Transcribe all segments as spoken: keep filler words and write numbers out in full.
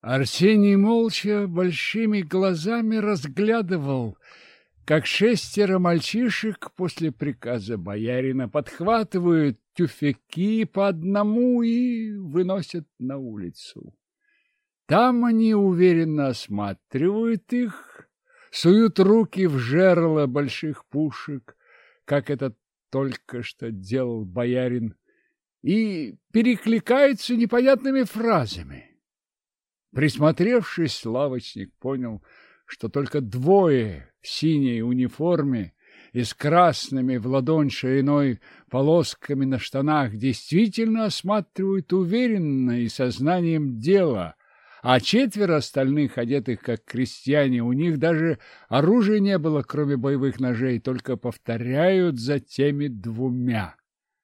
Арсений молча большими глазами разглядывал, как шестеро мальчишек после приказа боярина подхватывают тюфяки по одному и выносят на улицу. Там они уверенно осматривают их, суют руки в жерла больших пушек, как это только что делал боярин, и перекликаются непонятными фразами. Присмотревшись, лавочник понял, что только двое в синей униформе и с красными в ладонь шириной полосками на штанах действительно осматривают уверенно и сознанием дела, а четверо остальных, одетых как крестьяне, у них даже оружия не было, кроме боевых ножей, только повторяют за теми двумя.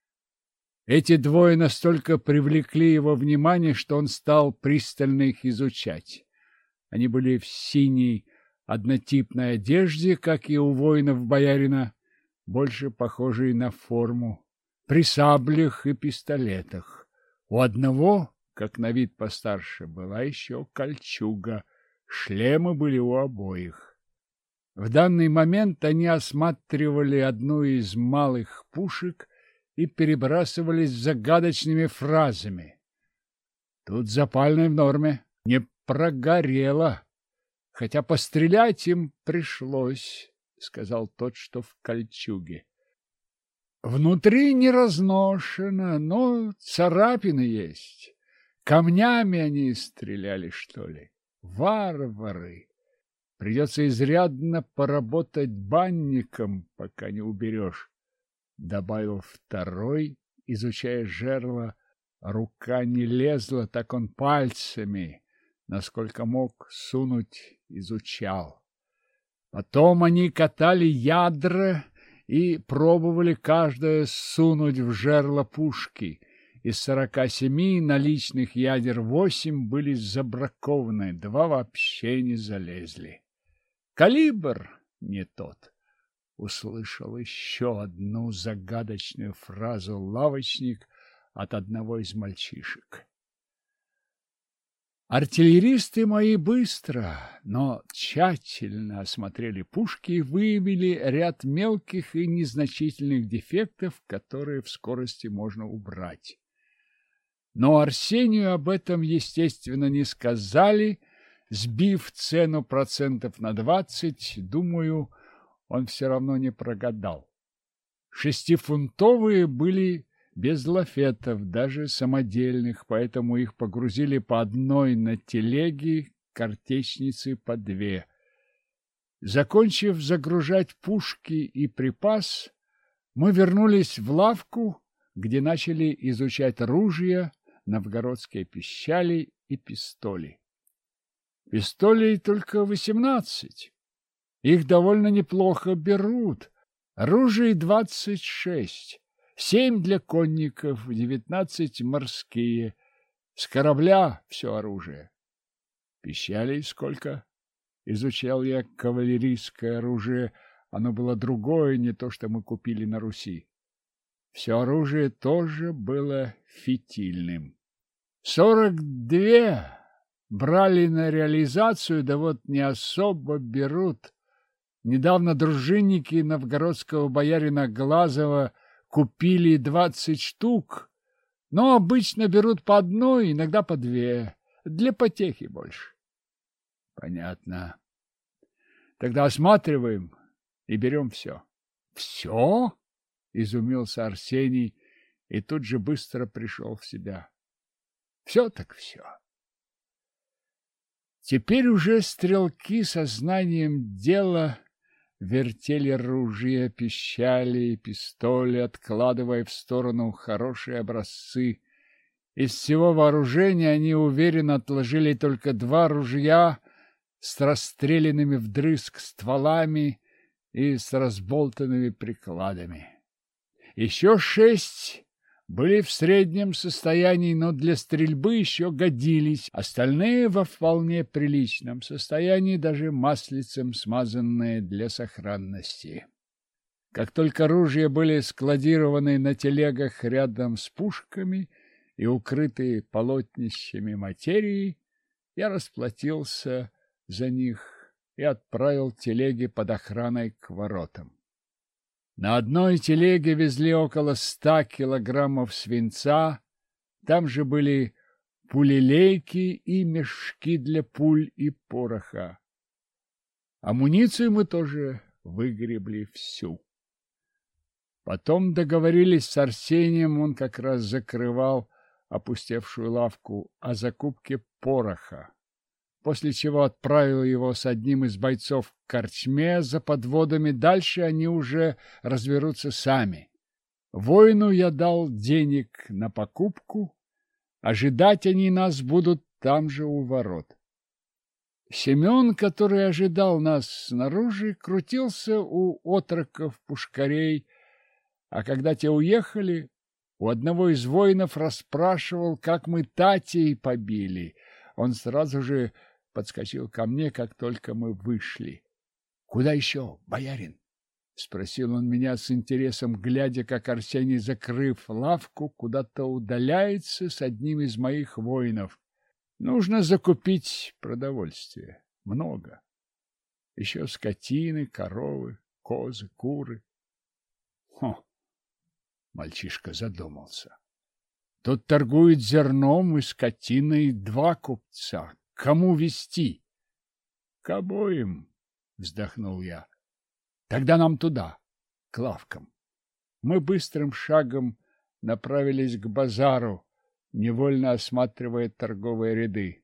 Эти двое настолько привлекли его внимание, что он стал пристально их изучать. Они были в синей однотипной одежде, как и у воинов боярина, больше похожей на форму, при саблях и пистолетах. У одного, как на вид постарше, была еще кольчуга, шлемы были у обоих. В данный момент они осматривали одну из малых пушек и перебрасывались загадочными фразами. Тут запальное в норме, не прогорело, хотя пострелять им пришлось, сказал тот, что в кольчуге. Внутри не разношено, но царапины есть. Камнями они стреляли, что ли? Варвары! Придется изрядно поработать банником, пока не уберешь. Добавил второй, изучая жерла. Рука не лезла, так он пальцами, насколько мог сунуть, изучал. Потом они катали ядра и пробовали каждое сунуть в жерло пушки. Из сорока семи наличных ядер восемь были забракованы, два вообще не залезли. Калибр не тот. Услышал еще одну загадочную фразу лавочник от одного из мальчишек. Артиллеристы мои быстро, но тщательно осмотрели пушки и выявили ряд мелких и незначительных дефектов, которые в скорости можно убрать. Но Арсению об этом, естественно, не сказали, сбив цену процентов на двадцать, думаю, он все равно не прогадал. Шестифунтовые были без лафетов, даже самодельных, поэтому их погрузили по одной на телеги, картечницы по две. Закончив загружать пушки и припас, мы вернулись в лавку, где начали изучать ружья, новгородские пищали и пистоли. Пистолей только восемнадцать. Их довольно неплохо берут. Ружей двадцать шесть. Семь для конников, девятнадцать морские. С корабля все оружие. Пищалей сколько? Изучал я кавалерийское оружие. Оно было другое, не то, что мы купили на Руси. Все оружие тоже было фитильным. Сорок две брали на реализацию, да вот не особо берут. Недавно дружинники новгородского боярина Глазова купили двадцать штук, но обычно берут по одной, иногда по две, для потехи больше. Понятно. Тогда осматриваем и берем все. Все? Изумился Арсений и тут же быстро пришел в себя. Все так все. Теперь уже стрелки сознанием дела вертели ружья, пищали и пистоли, откладывая в сторону хорошие образцы. Из всего вооружения они уверенно отложили только два ружья с расстрелянными вдрызг стволами и с разболтанными прикладами. Еще шесть были в среднем состоянии, но для стрельбы еще годились. Остальные во вполне приличном состоянии, даже маслицем смазанные для сохранности. Как только ружья были складированы на телегах рядом с пушками и укрытые полотнищами материи, Я расплатился за них и отправил телеги под охраной к воротам. На одной телеге везли около ста килограммов свинца, там же были пулелейки и мешки для пуль и пороха. Амуницию мы тоже выгребли всю. Потом договорились с Арсением, он как раз закрывал опустевшую лавку, о закупке пороха, после чего отправил его с одним из бойцов к корчме за подводами. Дальше они уже разберутся сами. Воину я дал денег на покупку, ожидать они нас будут там же у ворот. Семен, который ожидал нас снаружи, крутился у отроков-пушкарей, а когда те уехали, у одного из воинов расспрашивал, как мы Татей побили. Он сразу же подскочил ко мне, как только мы вышли. — Куда еще, боярин? — спросил он меня с интересом, глядя, как Арсений, закрыв лавку, куда-то удаляется с одним из моих воинов. — Нужно закупить продовольствие. Много. Еще скотины, коровы, козы, куры. Хо! Мальчишка задумался. Тут торгуют зерном и скотиной два купца. Кому везти? К обоим, вздохнул я. Тогда нам туда, к лавкам. Мы быстрым шагом направились к базару, невольно осматривая торговые ряды.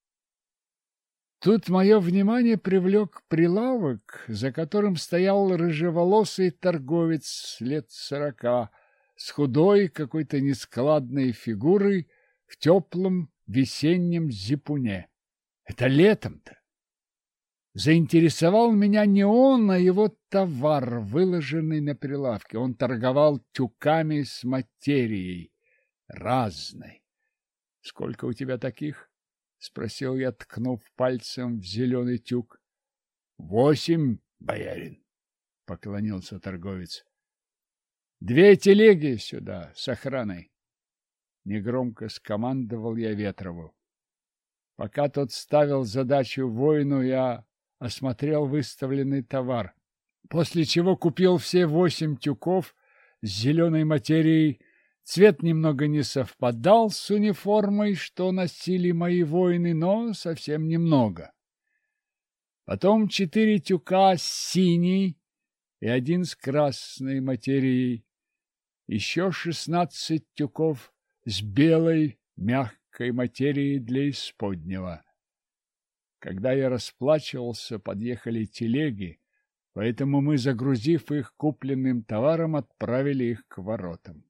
Тут мое внимание привлек прилавок, за которым стоял рыжеволосый торговец лет сорока, с худой, какой-то нескладной фигурой в теплом весеннем зипуне. Это летом-то. Заинтересовал меня не он, а его товар, выложенный на прилавке. Он торговал тюками с материей разной. — Сколько у тебя таких? — спросил я, ткнув пальцем в зеленый тюк. — Восемь, боярин, — поклонился торговец. Две телеги сюда с охраной. Негромко скомандовал я Ветрову. Пока тот ставил задачу воину, я осмотрел выставленный товар, после чего купил все восемь тюков с зеленой материей. Цвет немного не совпадал с униформой, что носили мои воины, но совсем немного. Потом четыре тюка с синей и один с красной материей. Еще шестнадцать тюков с белой мягкой материей для исподнего. Когда я расплачивался, подъехали телеги, поэтому мы, загрузив их купленным товаром, отправили их к воротам.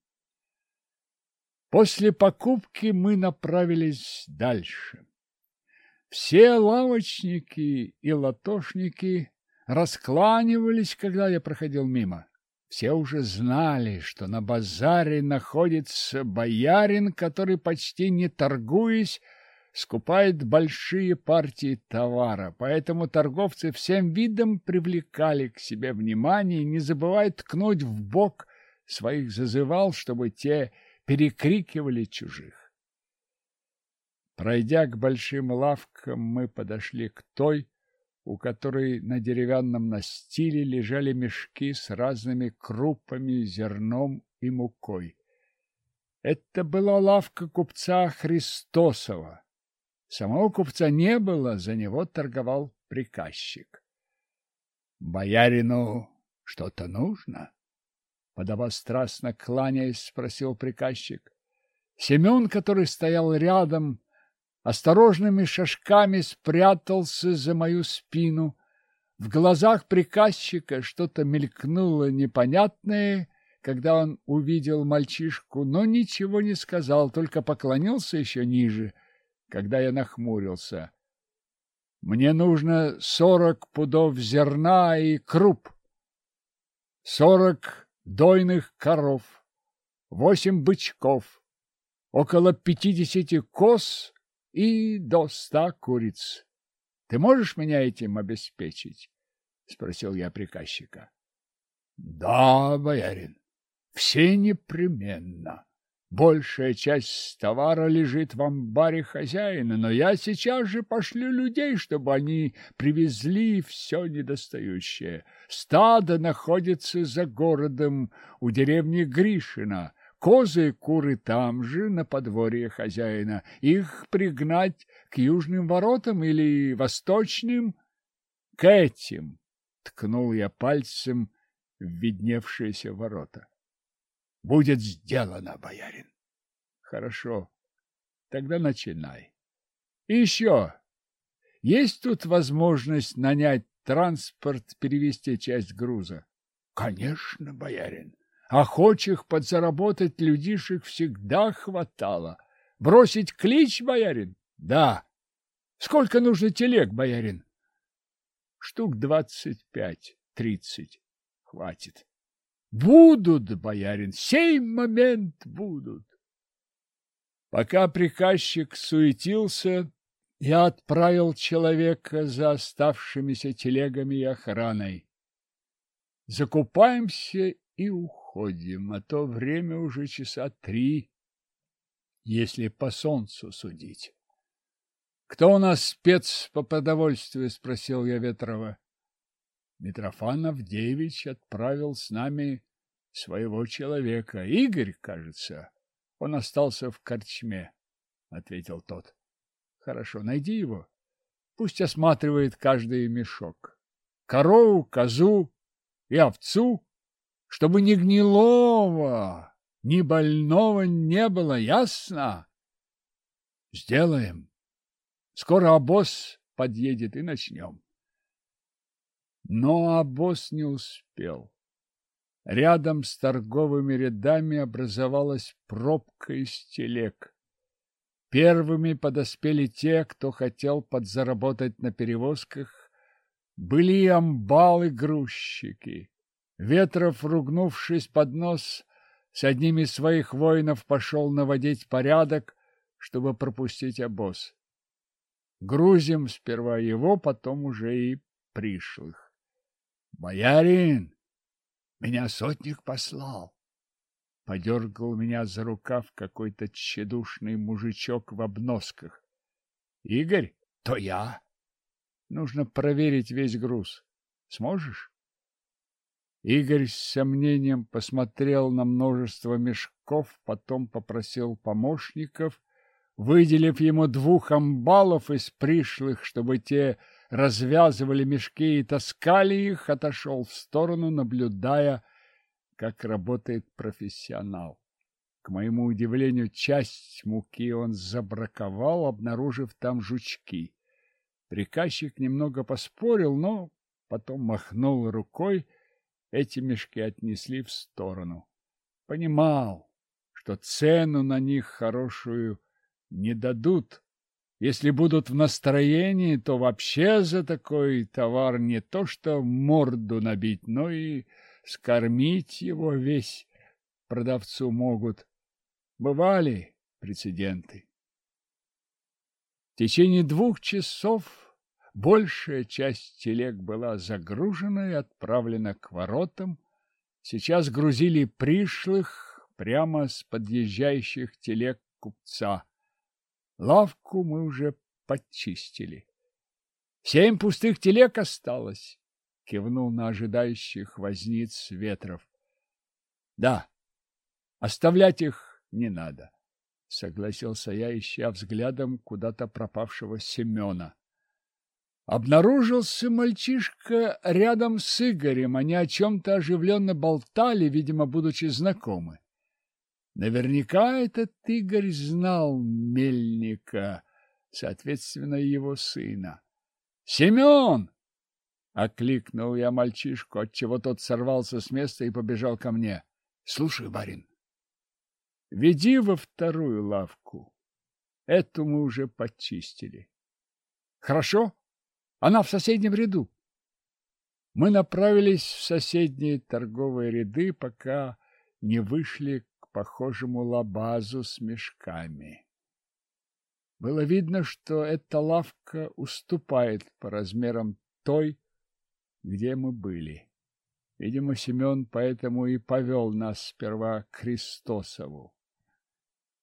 После покупки мы направились дальше. Все лавочники и латошники раскланивались, когда я проходил мимо. Все уже знали, что на базаре находится боярин, который, почти не торгуясь, скупает большие партии товара, поэтому торговцы всем видом привлекали к себе внимание, не забывая ткнуть в бок своих зазывал, чтобы те перекрикивали чужих. Пройдя к большим лавкам, мы подошли к той, у которой на деревянном настиле лежали мешки с разными крупами, зерном и мукой. Это была лавка купца Христосова. Самого купца не было, за него торговал приказчик. — Боярину что-то нужно? — подобострастно кланяясь, спросил приказчик. Семен, который стоял рядом, осторожными шажками спрятался за мою спину. В глазах приказчика что-то мелькнуло непонятное, когда он увидел мальчишку, но ничего не сказал, только поклонился еще ниже, когда я нахмурился. Мне нужно сорок пудов зерна и круп, сорок дойных коров, восемь бычков, около пятидесяти коз и до ста куриц. Ты можешь меня этим обеспечить? — спросил я приказчика. — Да, боярин, все непременно, Большая часть товара лежит в амбаре хозяина, но я сейчас же пошлю людей, чтобы они привезли все недостающее. Стадо находится за городом у деревни Гришина. Козы и куры там же, на подворье хозяина. Их пригнать к южным воротам или восточным? К этим, ткнул я пальцем в видневшиеся ворота. Будет сделано, боярин. Хорошо, тогда начинай. И еще, есть тут возможность нанять транспорт, перевезти часть груза? Конечно, боярин. Охочих подзаработать людишек всегда хватало. Бросить клич, боярин? Да. Сколько нужно телег, боярин? Штук двадцать пять, тридцать. Хватит. Будут, боярин, сей момент будут. Пока приказчик суетился, я отправил человека за оставшимися телегами и охраной. Закупаемся и уходим, а то время уже часа три, если по солнцу судить. — Кто у нас спец по продовольствию? — спросил я Ветрова. Митрофан Авдеевич отправил с нами своего человека. Игорь, кажется. Он остался в корчме, — ответил тот. — Хорошо, найди его. Пусть осматривает каждый мешок. Корову, козу и овцу, чтобы ни гнилого, ни больного не было, ясно? Сделаем. Скоро обоз подъедет и начнем. Но обоз не успел. Рядом с торговыми рядами образовалась пробка из телег. Первыми подоспели те, кто хотел подзаработать на перевозках. Были и амбалы-грузчики. Ветров, ругнувшись под нос, с одним из своих воинов пошел наводить порядок, чтобы пропустить обоз. Грузим сперва его, потом уже и пришлых. «Боярин, меня сотник послал!» Подергал меня за рукав какой-то тщедушный мужичок в обносках. «Игорь, то я. Нужно проверить весь груз. Сможешь?» Игорь с сомнением посмотрел на множество мешков, потом попросил помощников, выделив ему двух амбалов из пришлых, чтобы те развязывали мешки и таскали их, отошел в сторону, наблюдая, как работает профессионал. К моему удивлению, часть муки он забраковал, обнаружив там жучки. Приказчик немного поспорил, но потом махнул рукой, эти мешки отнесли в сторону. Понимал, что цену на них хорошую не дадут. Если будут в настроении, то вообще за такой товар не то что морду набить, но и скормить его весь продавцу могут. Бывали прецеденты. В течение двух часов большая часть телег была загружена и отправлена к воротам. Сейчас грузили пришлых прямо с подъезжающих телег купца. Лавку мы уже подчистили. Семь пустых телег осталось, кивнул на ожидающих возниц Ветров. Да, оставлять их не надо, согласился я, ища взглядом куда-то пропавшего Семена. Обнаружился мальчишка рядом с Игорем, они о чем-то оживленно болтали, видимо, будучи знакомы. Наверняка этот Игорь знал Мельника, соответственно, его сына. «Семен!» — окликнул я мальчишку, отчего тот сорвался с места и побежал ко мне. «Слушай, барин, веди во вторую лавку. Эту мы уже почистили». «Хорошо, она в соседнем ряду». Мы направились в соседние торговые ряды, пока не вышли похожему лабазу с мешками. Было видно, что эта лавка уступает по размерам той, где мы были. Видимо, Семен поэтому и повел нас сперва к Христосову.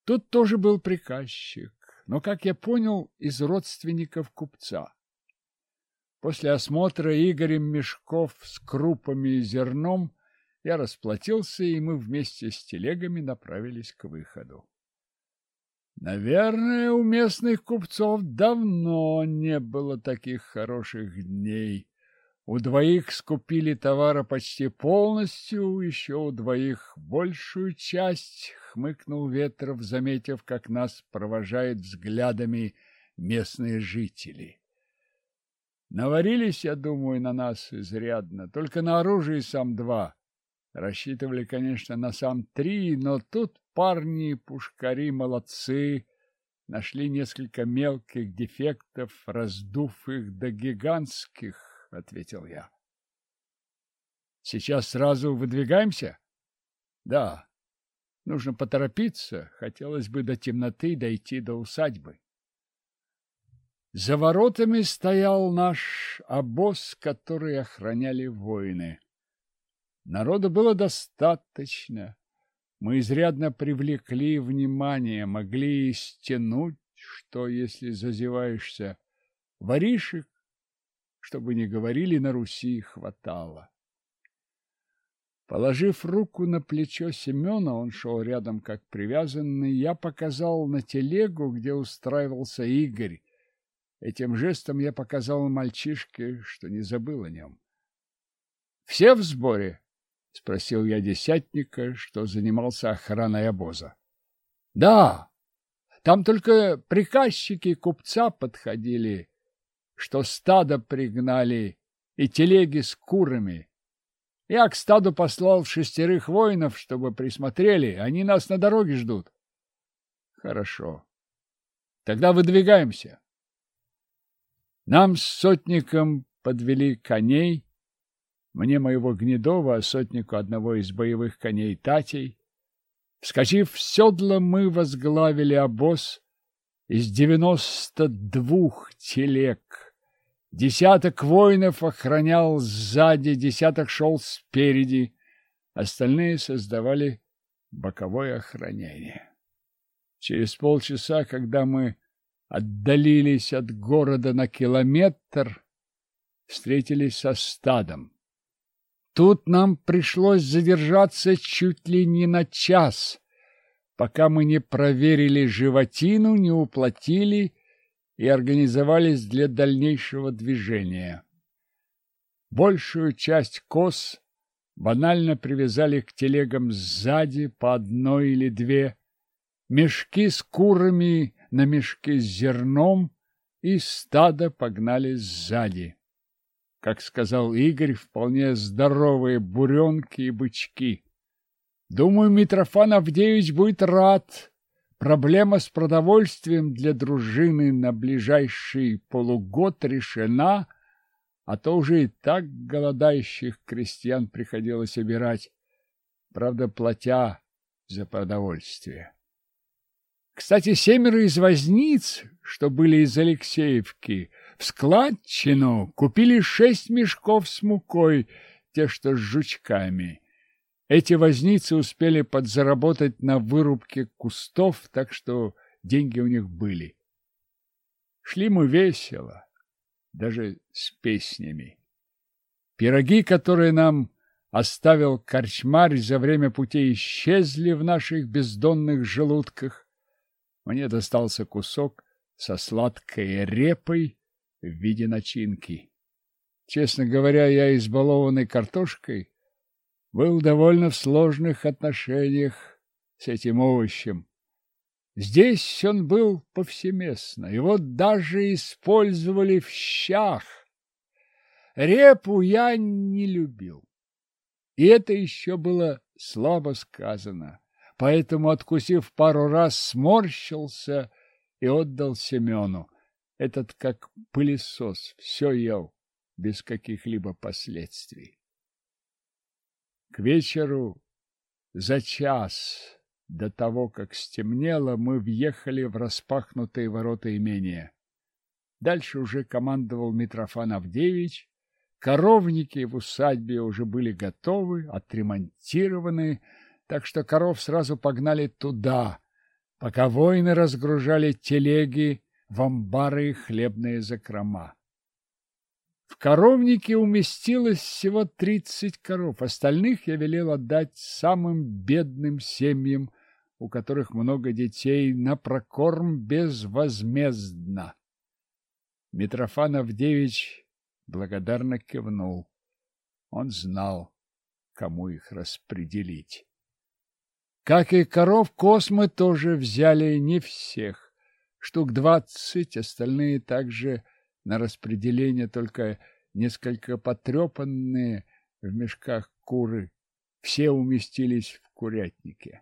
Тут тоже был приказчик, но, как я понял, из родственников купца. После осмотра Игорем мешков с крупами и зерном я расплатился, и мы вместе с телегами направились к выходу. Наверное, у местных купцов давно не было таких хороших дней. У двоих скупили товара почти полностью, еще у двоих большую часть, хмыкнул Ветров, заметив, как нас провожают взглядами местные жители. Наварились, я думаю, на нас изрядно, только на оружие сам два. Рассчитывали, конечно, на сам три, но тут парни-пушкари молодцы, нашли несколько мелких дефектов, раздув их до гигантских, — ответил я. — Сейчас сразу выдвигаемся? — Да. Нужно поторопиться. Хотелось бы до темноты дойти до усадьбы. За воротами стоял наш обоз, который охраняли воины. Народу было достаточно. Мы изрядно привлекли внимание, могли и стянуть, что, если зазеваешься, воришек, чтобы не говорили, на Руси хватало. Положив руку на плечо Семена, он шел рядом как привязанный, я показал на телегу, где устраивался Игорь. Этим жестом я показал мальчишке, что не забыл о нем. — Все в сборе? — спросил я десятника, что занимался охраной обоза. — Да, там только приказчики купца подходили, что стадо пригнали, и телеги с курами. Я к стаду послал шестерых воинов, чтобы присмотрели, они нас на дороге ждут. — Хорошо. Тогда выдвигаемся. Нам с сотником подвели коней, мне моего Гнедова, а сотнику одного из боевых коней Татей. Вскочив в седло, мы возглавили обоз из девяноста двух телег. Десяток воинов охранял сзади, десяток шел спереди, остальные создавали боковое охранение. Через полчаса, когда мы отдалились от города на километр, встретились со стадом. Тут нам пришлось задержаться чуть ли не на час, пока мы не проверили животину, не уплатили и организовались для дальнейшего движения. Большую часть коз банально привязали к телегам сзади по одной или две, мешки с курами на мешки с зерном, и стадо погнали сзади. Как сказал Игорь, вполне здоровые буренки и бычки. Думаю, Митрофан Авдеевич будет рад. Проблема с продовольствием для дружины на ближайший полугод решена, а то уже и так голодающих крестьян приходилось обирать, правда, платя за продовольствие. Кстати, семеро из возниц, что были из Алексеевки, в складчину купили шесть мешков с мукой, те, что с жучками. Эти возницы успели подзаработать на вырубке кустов, так что деньги у них были. Шли мы весело, даже с песнями. Пироги, которые нам оставил корчмарь, за время пути исчезли в наших бездонных желудках. Мне достался кусок со сладкой репой в виде начинки. Честно говоря, я, избалованный картошкой, был довольно в сложных отношениях с этим овощем. Здесь он был повсеместно, его даже использовали в щах. Репу я не любил, и это еще было слабо сказано. Поэтому, откусив пару раз, сморщился и отдал Семену. Этот, как пылесос, все ел без каких-либо последствий. К вечеру, за час до того, как стемнело, мы въехали в распахнутые ворота имения. Дальше уже командовал Митрофан Авдеевич. Коровники в усадьбе уже были готовы, отремонтированы, так что коров сразу погнали туда. пока воины разгружали телеги в амбары и хлебные закрома. В коровнике уместилось всего тридцать коров, остальных я велел отдать самым бедным семьям, у которых много детей, на прокорм безвозмездно. Митрофан Авдеевич благодарно кивнул. Он знал, кому их распределить. Как и коров, коз мы тоже взяли не всех. Штук двадцать, остальные также на распределение, только несколько потрепанные в мешках куры. Все уместились в курятнике.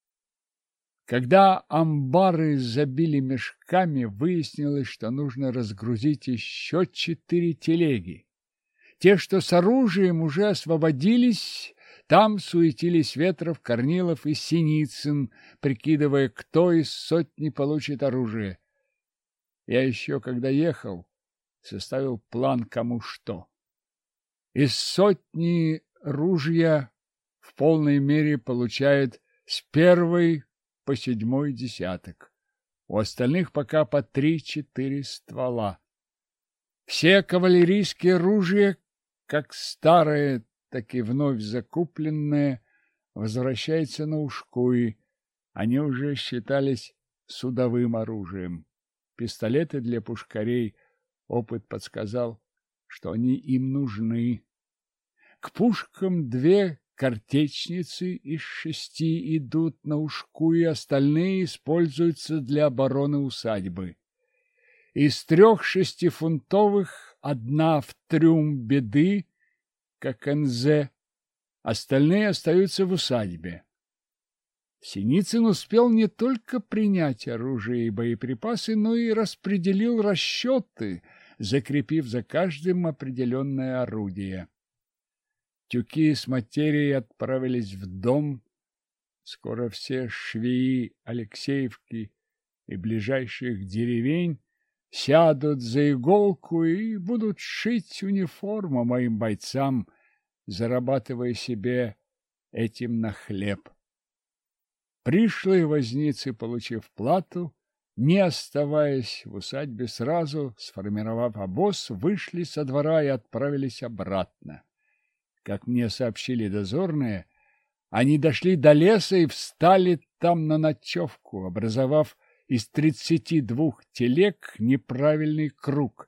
Когда амбары забили мешками, выяснилось, что нужно разгрузить еще четыре телеги. Те, что с оружием, уже освободились. Там суетились Ветров, Корнилов и Синицын, прикидывая, кто из сотни получит оружие. Я еще, когда ехал, составил план кому что. Из сотни ружья в полной мере получает с первой по седьмой десяток. У остальных пока по три-четыре ствола. Все кавалерийские ружья, как старые, так и вновь закупленные, возвращаются на ушкуи. Они уже считались судовым оружием. Пистолеты для пушкарей, опыт подсказал, что они им нужны. К пушкам две картечницы из шести идут на ушкуи, остальные используются для обороны усадьбы. Из трех шестифунтовых одна в трюм беды, как эн зэ, остальные остаются в усадьбе. Синицын успел не только принять оружие и боеприпасы, но и распределил расчеты, закрепив за каждым определенное орудие. Тюки с материей отправились в дом. Скоро все швеи Алексеевки и ближайших деревень сядут за иголку и будут шить униформу моим бойцам, зарабатывая себе этим на хлеб. Пришлые возницы, получив плату, не оставаясь в усадьбе, сразу, сформировав обоз, вышли со двора и отправились обратно. Как мне сообщили дозорные, они дошли до леса и встали там на ночевку, образовав из тридцати двух телег неправильный круг.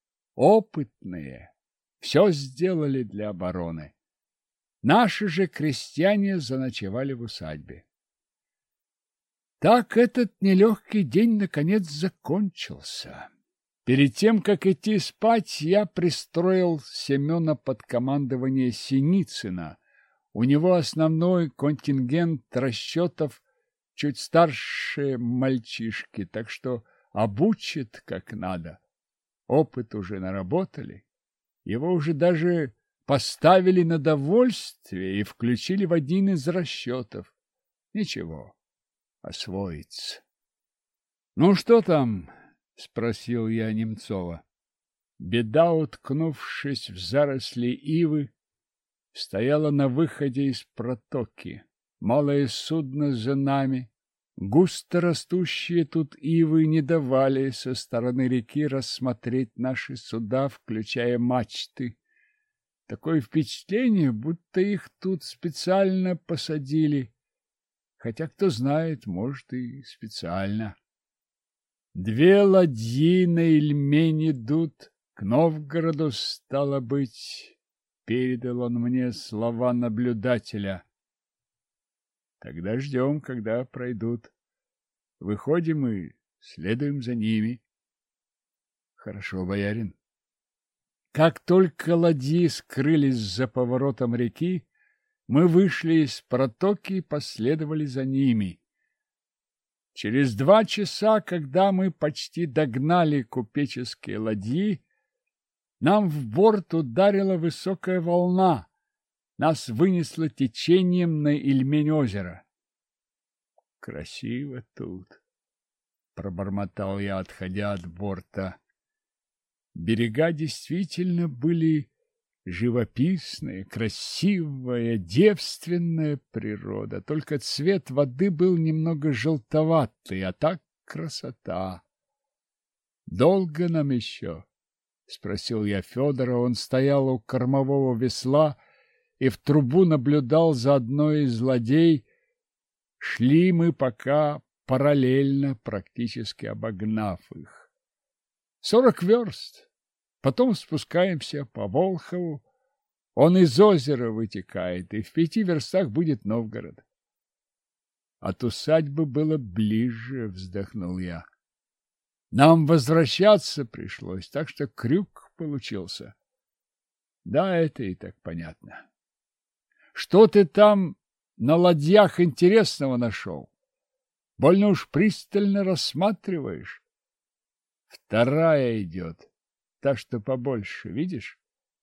Опытные все сделали для обороны. Наши же крестьяне заночевали в усадьбе. Так этот нелегкий день наконец закончился. Перед тем, как идти спать, я пристроил Семена под командование Синицына. У него основной контингент расчетов чуть старше мальчишки, так что обучит как надо. Опыт уже наработали. Его уже даже поставили на довольствие и включили в один из расчетов. Ничего, освоится. — Ну что там? — спросил я Немцова. Беда, уткнувшись в заросли ивы, стояла на выходе из протоки. Малое судно за нами. Густо растущие тут ивы не давали со стороны реки рассмотреть наши суда, включая мачты. Такое впечатление, будто их тут специально посадили. Хотя, кто знает, может, и специально. Две ладьи на Ильмень идут, к Новгороду, стало быть, передал он мне слова наблюдателя. Тогда ждем, когда пройдут. Выходим и следуем за ними. Хорошо, боярин. Как только ладьи скрылись за поворотом реки, мы вышли из протоки и последовали за ними. Через два часа, когда мы почти догнали купеческие ладьи, нам в борт ударила высокая волна. Нас вынесло течением на Ильмень-озеро. Красиво тут, пробормотал я, отходя от борта. Берега действительно были Живописная, красивая, девственная природа. Только цвет воды был немного желтоватый, а так красота. Долго нам еще? — спросил я Федора. Он стоял у кормового весла и в трубу наблюдал за одной из ладей. Шли мы пока параллельно, практически обогнав их. Сорок верст. Потом спускаемся по Волхову. Он из озера вытекает, и в пяти верстах будет Новгород. От усадьбы было ближе, вздохнул я. Нам возвращаться пришлось, так что крюк получился. Да, это и так понятно. Что ты там на ладьях интересного нашел? Больно уж пристально рассматриваешь. Вторая идет, та, что побольше, видишь?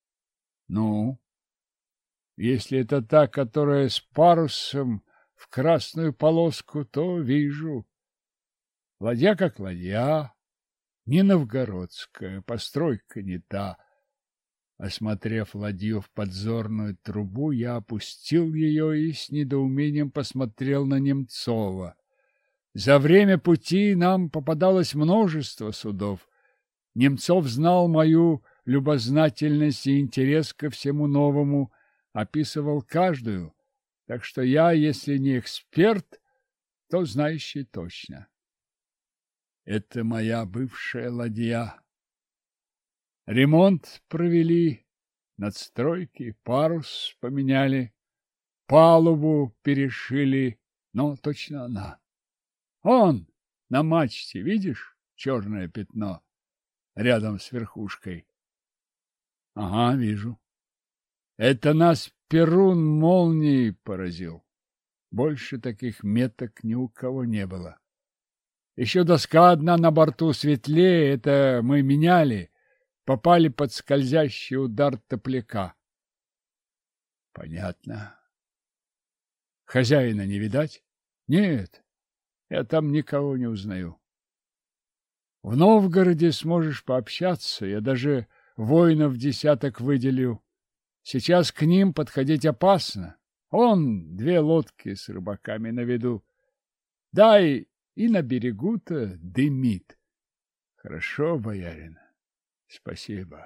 Ну, если это та, которая с парусом в красную полоску, то вижу. Ладья как ладья, не новгородская, постройка не та. Осмотрев ладью в подзорную трубу, я опустил ее и с недоумением посмотрел на Немцова. За время пути нам попадалось множество судов. Немцов знал мою любознательность и интерес ко всему новому, описывал каждую, так что я, если не эксперт, то знающий точно. Это моя бывшая ладья. Ремонт провели, надстройки, парус поменяли, палубу перешили, но точно она. Он на мачте, видишь, черное пятно рядом с верхушкой? Ага, вижу. Это нас Перун молнией поразил. Больше таких меток ни у кого не было. Еще доска одна на борту светлее, это мы меняли, попали под скользящий удар топляка. Понятно. Хозяина не видать? Нет, я там никого не узнаю. В Новгороде сможешь пообщаться, я даже воинов десяток выделю. Сейчас к ним подходить опасно. Он две лодки с рыбаками на виду. Дай и на берегу-то дымит. Хорошо, боярин. Спасибо.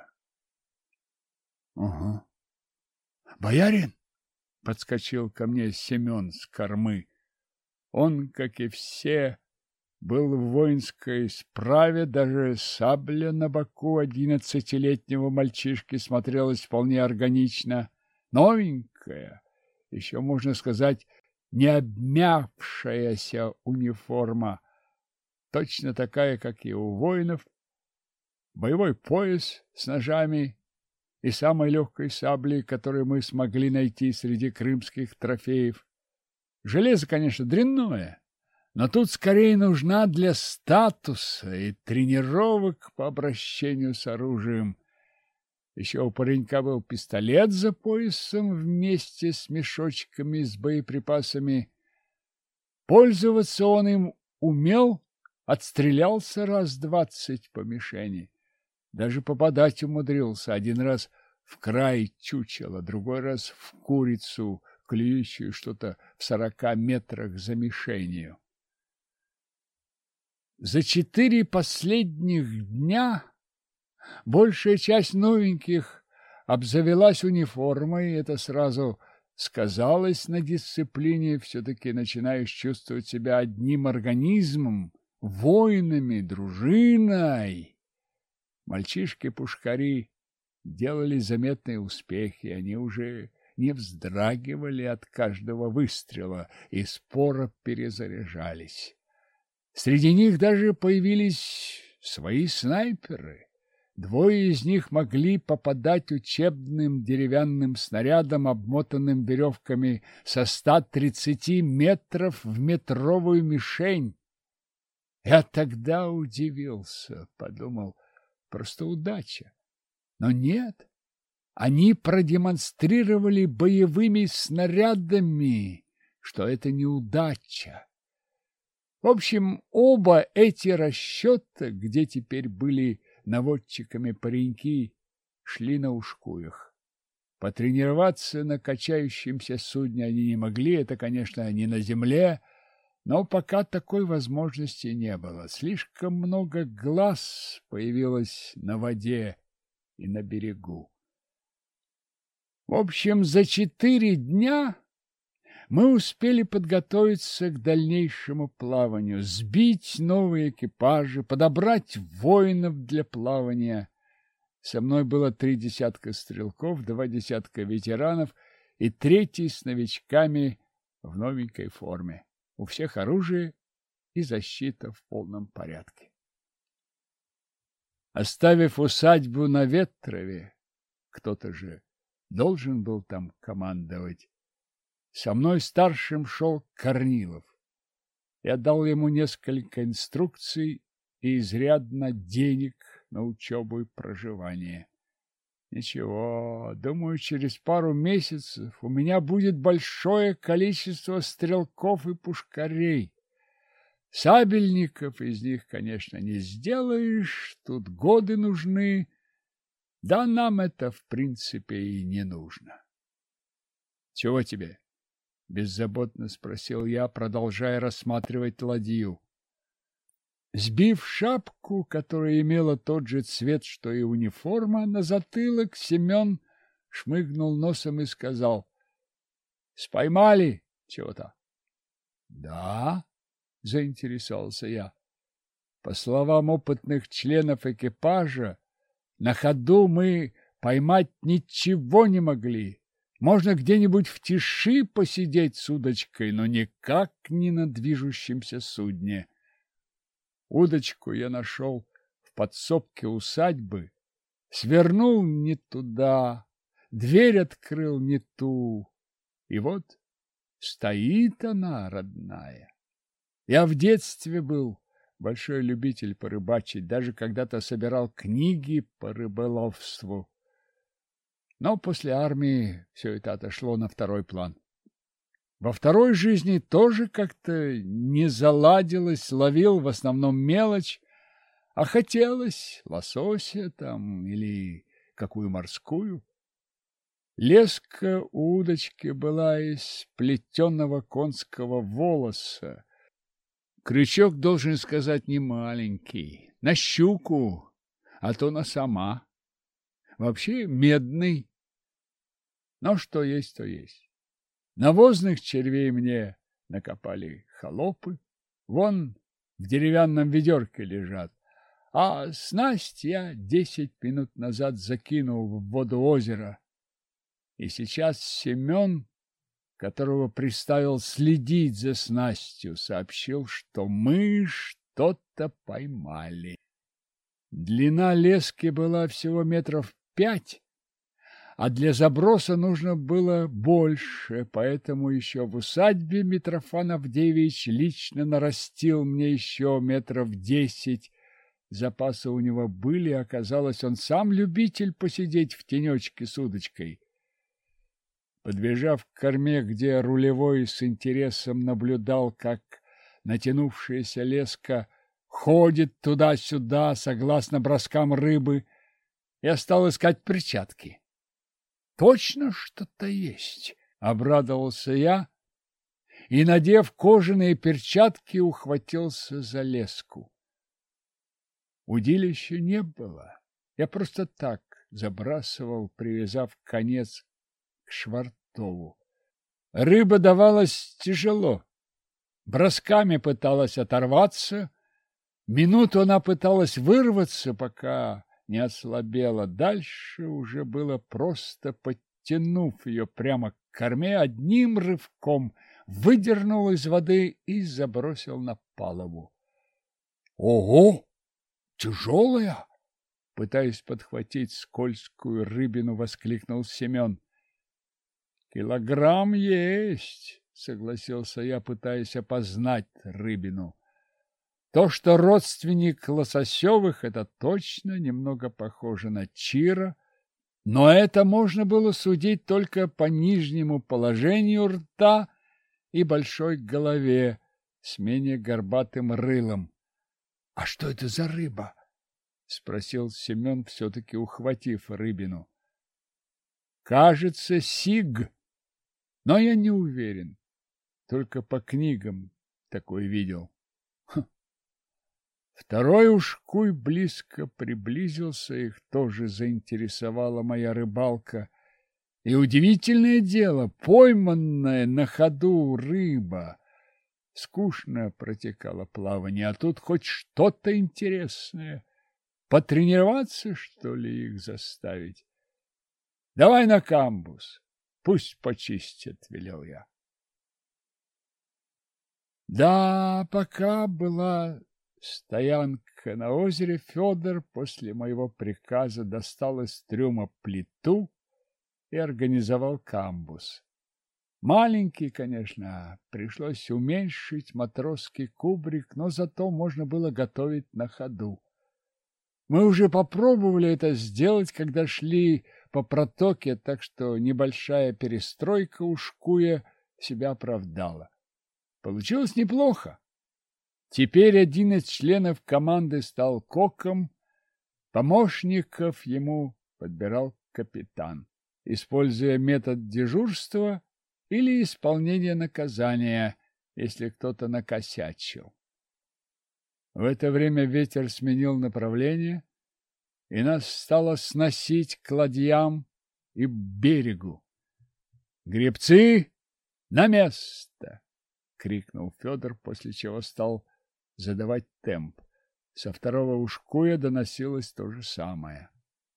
Угу. Боярин? Подскочил ко мне Семен с кормы. Он, как и все, был в воинской справе, даже сабля на боку одиннадцатилетнего мальчишки смотрелась вполне органично. Новенькая, еще можно сказать, не обмявшаяся униформа, точно такая, как и у воинов, боевой пояс с ножами и самой легкой саблей, которую мы смогли найти среди крымских трофеев. Железо, конечно, дрянное, но тут скорее нужна для статуса и тренировок по обращению с оружием. Еще у паренька был пистолет за поясом вместе с мешочками с боеприпасами. Пользоваться он им умел, отстрелялся раз двадцать по мишени. Даже попадать умудрился. Один раз в край чучела, другой раз в курицу, клюющую что-то в сорока метрах за мишенью. За четыре последних дня большая часть новеньких обзавелась униформой, это сразу сказалось на дисциплине, все-таки начинаешь чувствовать себя одним организмом, воинами, дружиной. Мальчишки-пушкари делали заметные успехи, они уже не вздрагивали от каждого выстрела и споро перезаряжались. Среди них даже появились свои снайперы. Двое из них могли попадать учебным деревянным снарядом, обмотанным веревками со ста тридцати метров в метровую мишень. Я тогда удивился, подумал, просто удача. Но нет, они продемонстрировали боевыми снарядами, что это не удача. В общем, оба эти расчета, где теперь были наводчиками пареньки, шли на ушкуях. Потренироваться на качающемся судне они не могли, это, конечно, не на земле, но пока такой возможности не было. Слишком много глаз появилось на воде и на берегу. В общем, за четыре дня мы успели подготовиться к дальнейшему плаванию, сбить новые экипажи, подобрать воинов для плавания. Со мной было три десятка стрелков, два десятка ветеранов и третий с новичками в новенькой форме. У всех оружие и защита в полном порядке. Оставив усадьбу на Ветрове, кто-то же должен был там командовать, со мной старшим шел Корнилов. Я дал ему несколько инструкций и изрядно денег на учебу и проживание. Ничего, думаю, через пару месяцев у меня будет большое количество стрелков и пушкарей. Сабельников из них, конечно, не сделаешь, тут годы нужны, да нам это, в принципе, и не нужно. — Чего тебе? — беззаботно спросил я, продолжая рассматривать ладью. Сбив шапку, которая имела тот же цвет, что и униформа, на затылок, Семен шмыгнул носом и сказал: — Споймали чего-то? — Да, — заинтересовался я. По словам опытных членов экипажа, на ходу мы поймать ничего не могли. Можно где-нибудь в тиши посидеть с удочкой, но никак не на движущемся судне. Удочку я нашел в подсобке усадьбы, свернул не туда, дверь открыл не ту, и вот стоит она, родная. Я в детстве был большой любитель порыбачить, даже когда-то собирал книги по рыболовству. Но после армии все это отошло на второй план. Во второй жизни тоже как-то не заладилось, ловил в основном мелочь, а хотелось лосося там или какую морскую. Леска у удочки была из плетеного конского волоса. Крючок, должен сказать, не маленький, на щуку, а то на сама. Вообще медный, но что есть, то есть. Навозных червей мне накопали холопы, вон в деревянном ведерке лежат, а снасть я десять минут назад закинул в воду озера. И сейчас Семен, которого приставил следить за снастью, сообщил, что мы что-то поймали. Длина лески была всего метров пять, а для заброса нужно было больше, поэтому еще в усадьбе Митрофан Авдеевич лично нарастил мне еще метров десять. Запасы у него были, оказалось, он сам любитель посидеть в тенечке с удочкой. Подбежав к корме, где рулевой с интересом наблюдал, как натянувшаяся леска ходит туда-сюда, согласно броскам рыбы, я стал искать перчатки. Точно что-то есть, — обрадовался я и, надев кожаные перчатки, ухватился за леску. Удилища не было. Я просто так забрасывал, привязав конец к швартову. Рыба давалась тяжело. Бросками пыталась оторваться. Минуту она пыталась вырваться, пока не ослабела. Дальше уже было просто, подтянув ее прямо к корме, одним рывком выдернул из воды и забросил на палубу. — Ого! Тяжелая! — пытаясь подхватить скользкую рыбину, воскликнул Семен. — Килограмм есть, — согласился я, пытаясь опознать рыбину. То, что родственник Лососевых, это точно немного похоже на Чира, но это можно было судить только по нижнему положению рта и большой голове с менее горбатым рылом. — А что это за рыба? — спросил Семен, все-таки ухватив рыбину. Кажется, сиг, но я не уверен. Только по книгам такой видел. Хм. Второй ушкуй близко приблизился, их тоже заинтересовала моя рыбалка. И удивительное дело, пойманная на ходу рыба. Скучно протекало плавание, а тут хоть что-то интересное. Потренироваться, что ли, их заставить? Давай на камбуз, пусть почистят, велел я. Да, пока была стоянка на озере, Федор после моего приказа достал из трюма плиту и организовал камбуз. Маленький, конечно, пришлось уменьшить матросский кубрик, но зато можно было готовить на ходу. Мы уже попробовали это сделать, когда шли по протоке, так что небольшая перестройка у Шкуя себя оправдала. Получилось неплохо. Теперь один из членов команды стал коком, помощников ему подбирал капитан, используя метод дежурства или исполнения наказания, если кто-то накосячил. В это время ветер сменил направление, и нас стало сносить к ладьям и берегу. «Гребцы, на место!» — крикнул Федор, после чего стал задавать темп. Со второго ушкуя доносилось то же самое.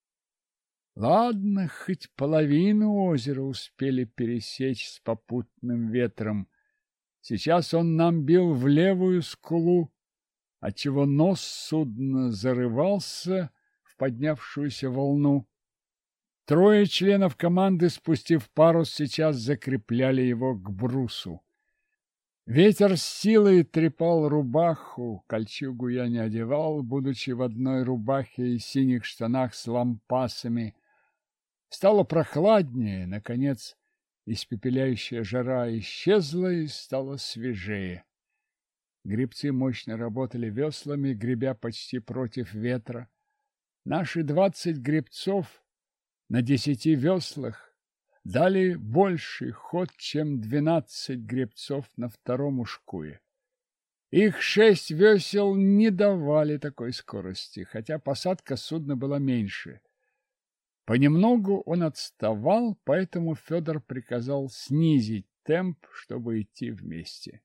Ладно, хоть половину озера успели пересечь с попутным ветром. Сейчас он нам бил в левую скулу, отчего нос судна зарывался в поднявшуюся волну. Трое членов команды, спустив парус, сейчас закрепляли его к брусу. Ветер с силой трепал рубаху, кольчугу я не одевал, будучи в одной рубахе и синих штанах с лампасами. Стало прохладнее, наконец, испепеляющая жара исчезла и стало свежее. Гребцы мощно работали веслами, гребя почти против ветра. Наши двадцать гребцов на десяти веслах дали больший ход, чем двенадцать гребцов на втором ушкуе. Их шесть весел не давали такой скорости, хотя посадка судна была меньше. Понемногу он отставал, поэтому Федор приказал снизить темп, чтобы идти вместе.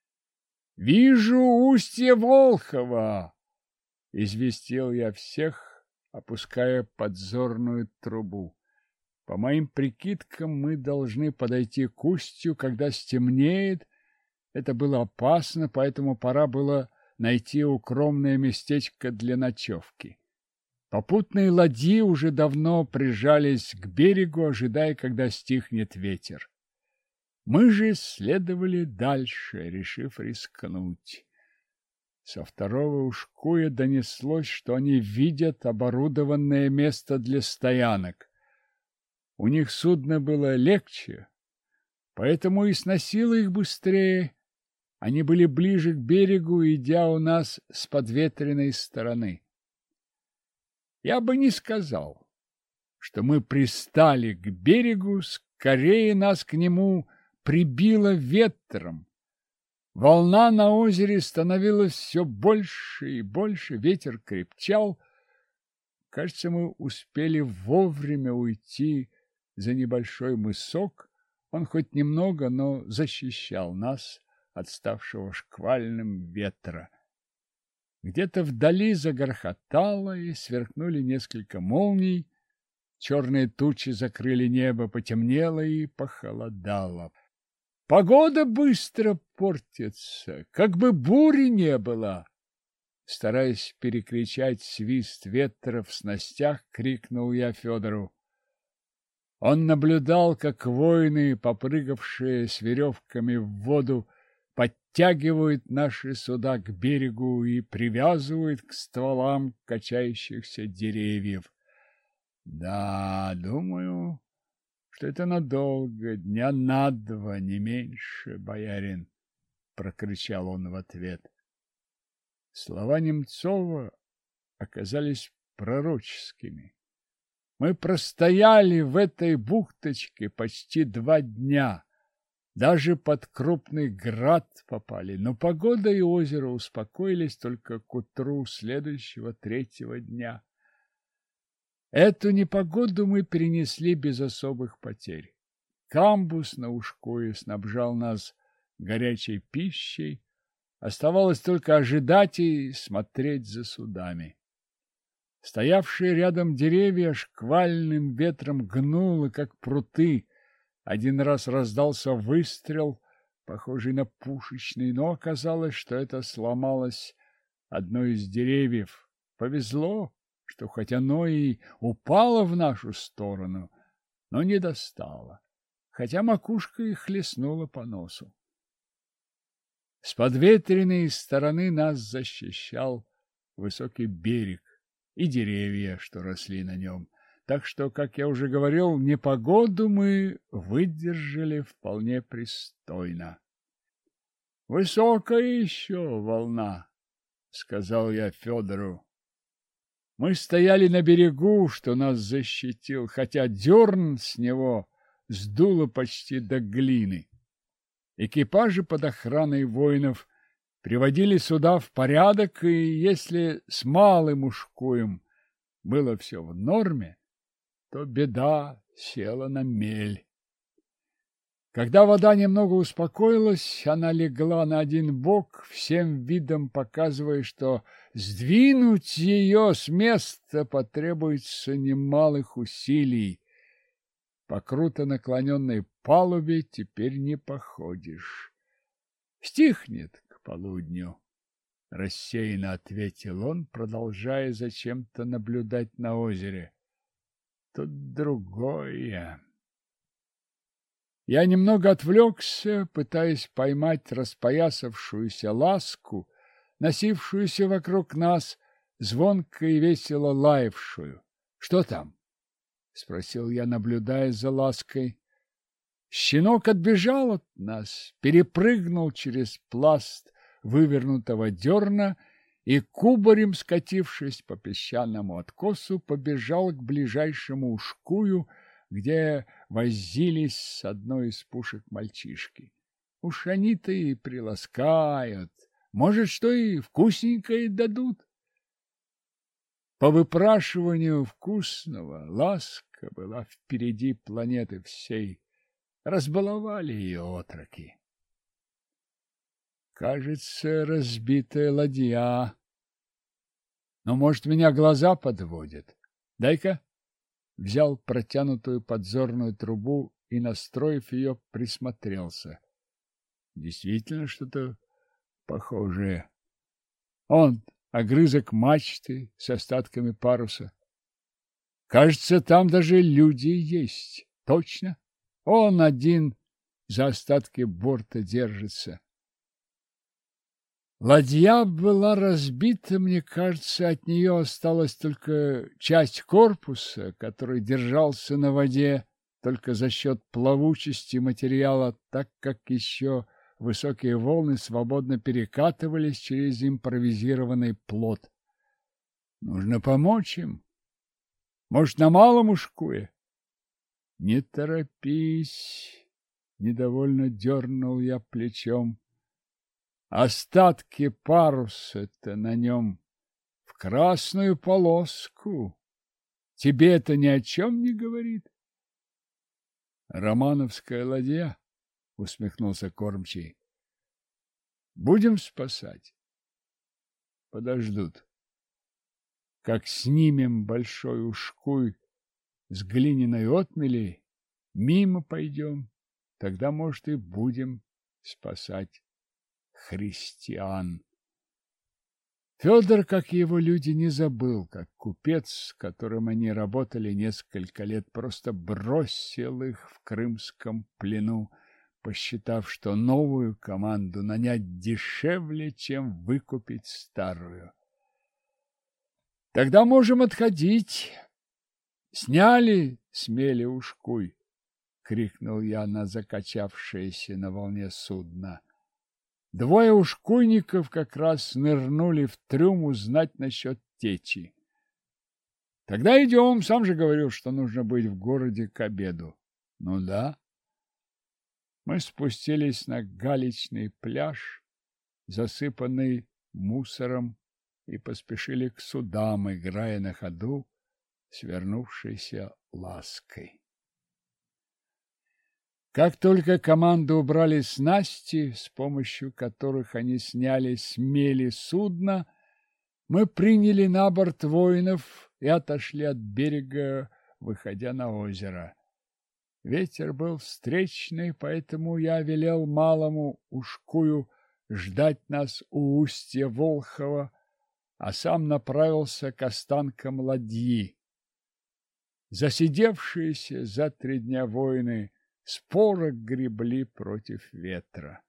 «Вижу устье Волхова!» — известил я всех, опуская подзорную трубу. По моим прикидкам, мы должны подойти к устью, когда стемнеет. Это было опасно, поэтому пора было найти укромное местечко для ночевки. Попутные ладьи уже давно прижались к берегу, ожидая, когда стихнет ветер. Мы же следовали дальше, решив рискнуть. Со второго ушкуя донеслось, что они видят оборудованное место для стоянок. У них судно было легче, поэтому и сносило их быстрее. Они были ближе к берегу, идя у нас с подветренной стороны. Я бы не сказал, что мы пристали к берегу, скорее нас к нему прибило ветром. Волна на озере становилась все больше и больше, ветер крепчал. Кажется, мы успели вовремя уйти за небольшой мысок. Он хоть немного, но защищал нас от ставшего шквальным ветра. Где-то вдали загрохотало и сверкнули несколько молний. Черные тучи закрыли небо, потемнело и похолодало. Погода быстро портится, как бы бури не было. Стараясь перекричать свист ветра в снастях, крикнул я Федору. Он наблюдал, как воины, попрыгавшие с веревками в воду, подтягивают наши суда к берегу и привязывают к стволам качающихся деревьев. Да, думаю, что это надолго, дня на два, не меньше, боярин, — прокричал он в ответ. Слова Немцова оказались пророческими. Мы простояли в этой бухточке почти два дня. Даже под крупный град попали, но погода и озеро успокоились только к утру следующего третьего дня. Эту непогоду мы перенесли без особых потерь. Камбус на Ушкуе снабжал нас горячей пищей. Оставалось только ожидать и смотреть за судами. Стоявшие рядом деревья шквальным ветром гнуло, как пруты. Один раз раздался выстрел, похожий на пушечный, но оказалось, что это сломалось одно из деревьев. Повезло, что хоть оно и упало в нашу сторону, но не достало, хотя макушка и хлестнула по носу. С подветренной стороны нас защищал высокий берег и деревья, что росли на нем. Так что, как я уже говорил, непогоду мы выдержали вполне пристойно. — Высокая еще волна, — сказал я Федору. Мы стояли на берегу, что нас защитил, хотя дерн с него сдуло почти до глины. Экипажи под охраной воинов приводили суда в порядок, и если с малым Ушкуем было все в норме, то беда села на мель. Когда вода немного успокоилась, она легла на один бок, всем видом показывая, что сдвинуть ее с места потребуется немалых усилий. По круто наклоненной палубе теперь не походишь. Стихнет к полудню, — рассеянно ответил он, продолжая зачем-то наблюдать на озере. Тут другое. Я немного отвлекся, пытаясь поймать распоясавшуюся ласку, носившуюся вокруг нас, звонко и весело лаявшую. — Что там? — спросил я, наблюдая за лаской. Щенок отбежал от нас, перепрыгнул через пласт вывернутого дерна и, кубарем скатившись по песчаному откосу, побежал к ближайшему ушкую, где возились с одной из пушек мальчишки. Уж они-то и приласкают, может, что и вкусненькое дадут. По выпрашиванию вкусного ласка была впереди планеты всей. Разбаловали ее отроки. Кажется, разбитая ладья. Но, может, меня глаза подводят. Дай-ка. Взял протянутую подзорную трубу и, настроив ее, присмотрелся. Действительно, что-то похожее. Он огрызок мачты с остатками паруса. Кажется, там даже люди есть. Точно. Он один за остатки борта держится. Ладья была разбита, мне кажется, от нее осталась только часть корпуса, который держался на воде только за счет плавучести материала, так как еще высокие волны свободно перекатывались через импровизированный плот. Нужно помочь им. Может, на малом Ушкуе? Не торопись, недовольно дернул я плечом. Остатки паруса-то на нем в красную полоску. Тебе это ни о чем не говорит? Романовская ладья, усмехнулся кормчий. Будем спасать. Подождут. Как снимем большой ушкуй с глиняной отмели, мимо пойдем, тогда, может, и будем спасать христиан. Федор, как и его люди, не забыл, как купец, с которым они работали несколько лет, просто бросил их в крымском плену, посчитав, что новую команду нанять дешевле, чем выкупить старую. Тогда можем отходить. Сняли смели ушкуй, крикнул я на закачавшееся на волне судно. Двое ушкуйников как раз нырнули в трюм узнать насчет течи. Тогда идем, сам же говорил, что нужно быть в городе к обеду. Ну да. Мы спустились на галечный пляж, засыпанный мусором, и поспешили к судам, играя на ходу свернувшейся лаской. Как только команду убрали снасти, с помощью которых они сняли с мели судно, мы приняли на борт воинов и отошли от берега, выходя на озеро. Ветер был встречный, поэтому я велел малому Ушкую ждать нас у устья Волхова, а сам направился к останкам ладьи. Засидевшиеся за три дня воины споро гребли против ветра.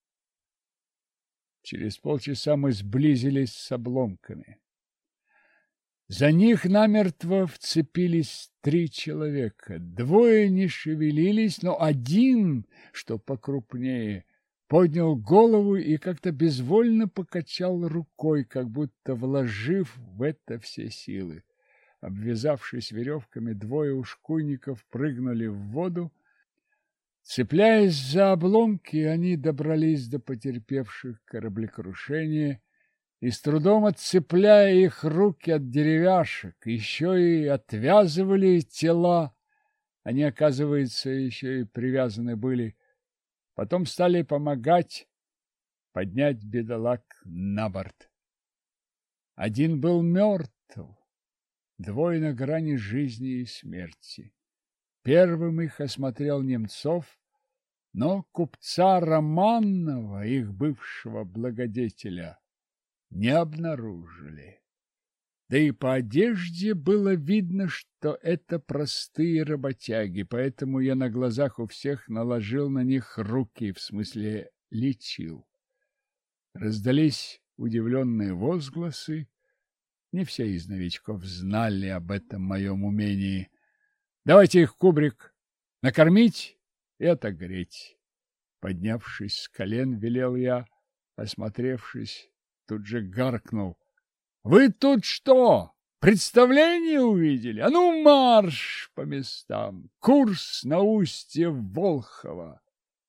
Через полчаса мы сблизились с обломками. За них намертво вцепились три человека. Двое не шевелились, но один, что покрупнее, поднял голову и как-то безвольно покачал рукой, как будто вложив в это все силы. Обвязавшись веревками, двое ушкуйников прыгнули в воду. Цепляясь за обломки, они добрались до потерпевших кораблекрушение и, с трудом отцепляя их руки от деревяшек, еще и отвязывали тела. Они, оказывается, еще и привязаны были. Потом стали помогать поднять бедолаг на борт. Один был мертв, двое на грани жизни и смерти. Первым их осмотрел Немцов, но купца Романова, их бывшего благодетеля, не обнаружили. Да и по одежде было видно, что это простые работяги, поэтому я на глазах у всех наложил на них руки, в смысле лечил. Раздались удивленные возгласы. Не все из новичков знали об этом моем умении. Давайте их, кубрик, накормить и отогреть. Поднявшись с колен, велел я, осмотревшись, тут же гаркнул. Вы тут что, представление увидели? А ну, марш по местам! Курс на устье Волхова!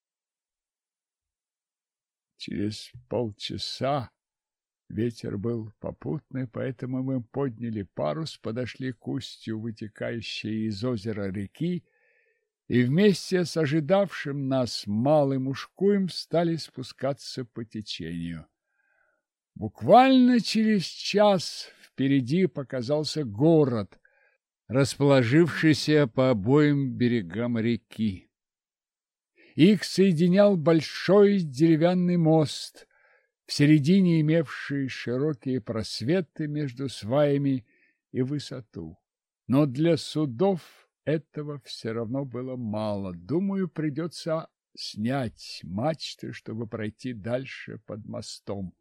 Через полчаса ветер был попутный, поэтому мы подняли парус, подошли к устью вытекающей из озера реки и вместе с ожидавшим нас малым ушкуем стали спускаться по течению. Буквально через час впереди показался город, расположившийся по обоим берегам реки. Их соединял большой деревянный мост, в середине имевший широкие просветы между сваями и высоту. Но для судов этого все равно было мало. Думаю, придется снять мачты, чтобы пройти дальше под мостом.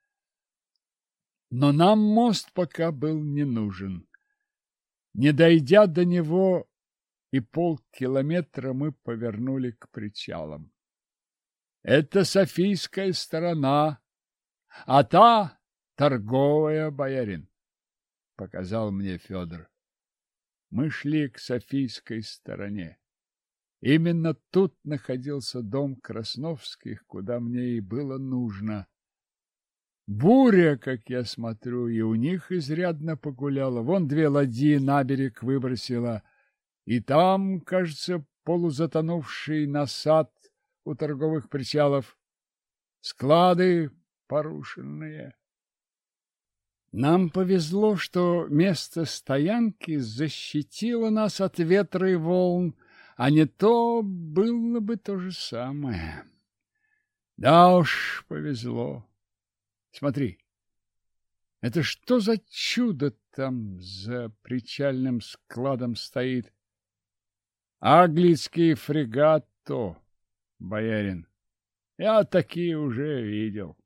Но нам мост пока был не нужен. Не дойдя до него и полкилометра, мы повернули к причалам. Это Софийская сторона, а та торговая, боярин, — показал мне Федор. Мы шли к Софийской стороне. Именно тут находился дом Красновских, куда мне и было нужно. Буря, как я смотрю, и у них изрядно погуляла. Вон две ладьи на берег выбросила, и там, кажется, полузатонувший насад у торговых причалов. Склады порушенные. Нам повезло, что место стоянки защитило нас от ветра и волн, а не то было бы то же самое. Да уж, повезло. Смотри, это что за чудо там за причальным складом стоит? Аглицкий фрегат то, боярин. Я такие уже видел.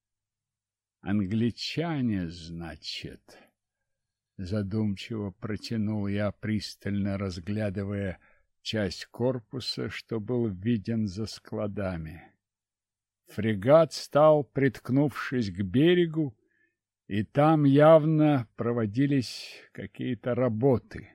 Англичане, значит, задумчиво протянул я, пристально разглядывая часть корпуса, что был виден за складами. Фрегат стал, приткнувшись к берегу, И там явно проводились какие-то работы.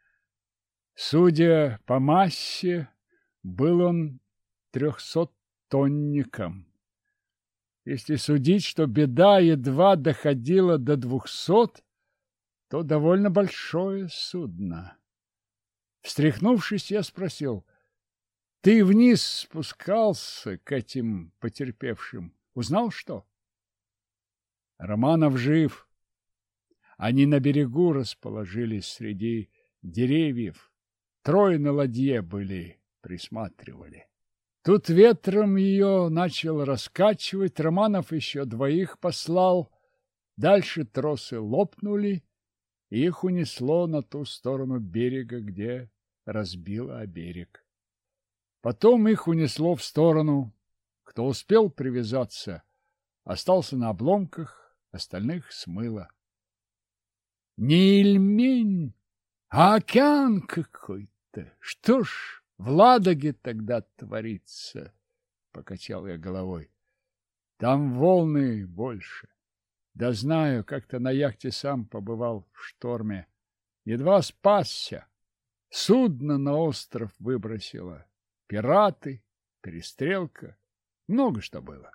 Судя по массе, был он трехсоттонником. Если судить, что беда едва доходила до двухсот, то довольно большое судно. Встряхнувшись, я спросил: «Ты вниз спускался к этим потерпевшим? Узнал что?» Романов жив. Они на берегу расположились среди деревьев. Трое на ладье были, присматривали. Тут ветром ее начал раскачивать, Романов еще двоих послал. Дальше тросы лопнули, и их унесло на ту сторону берега, где разбило о берег. Потом их унесло в сторону. Кто успел привязаться, остался на обломках, остальных смыло. Не Ильмень, а океан какой-то. Что ж в Ладоге тогда творится? Покачал я головой. Там волны больше. Да знаю, как-то на яхте сам побывал в шторме. Едва спасся. Судно на остров выбросило. Пираты, перестрелка. Много что было.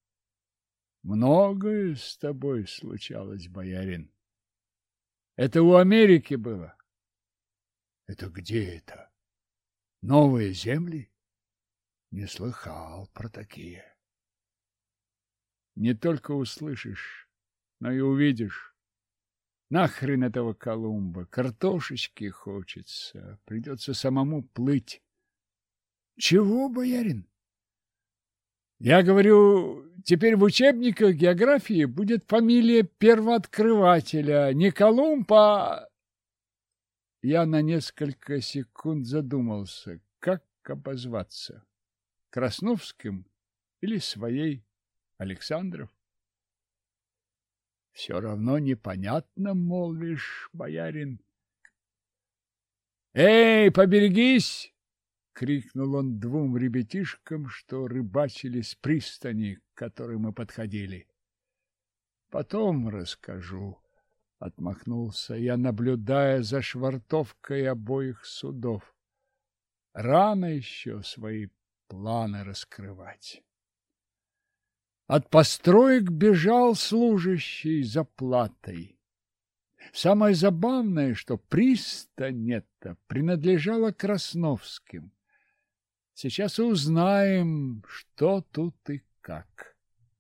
Многое с тобой случалось, боярин. Это у Америки было. Это где это? Новые земли? Не слыхал про такие. Не только услышишь, но и увидишь. Нахрен этого Колумба, картошечки хочется, придется самому плыть. Чего, боярин? Я говорю, теперь в учебниках географии будет фамилия первооткрывателя, не Колумб, а... Я на несколько секунд задумался, как обозваться. Красновским или своей Александров? Все равно непонятно, молвишь, боярин. Эй, поберегись! — крикнул он двум ребятишкам, что рыбачили с пристани, к которой мы подходили. — Потом расскажу, — отмахнулся я, наблюдая за швартовкой обоих судов. Рано еще свои планы раскрывать. От построек бежал служащий за платой. Самое забавное, что пристань эта принадлежала Красновским. Сейчас узнаем, что тут и как.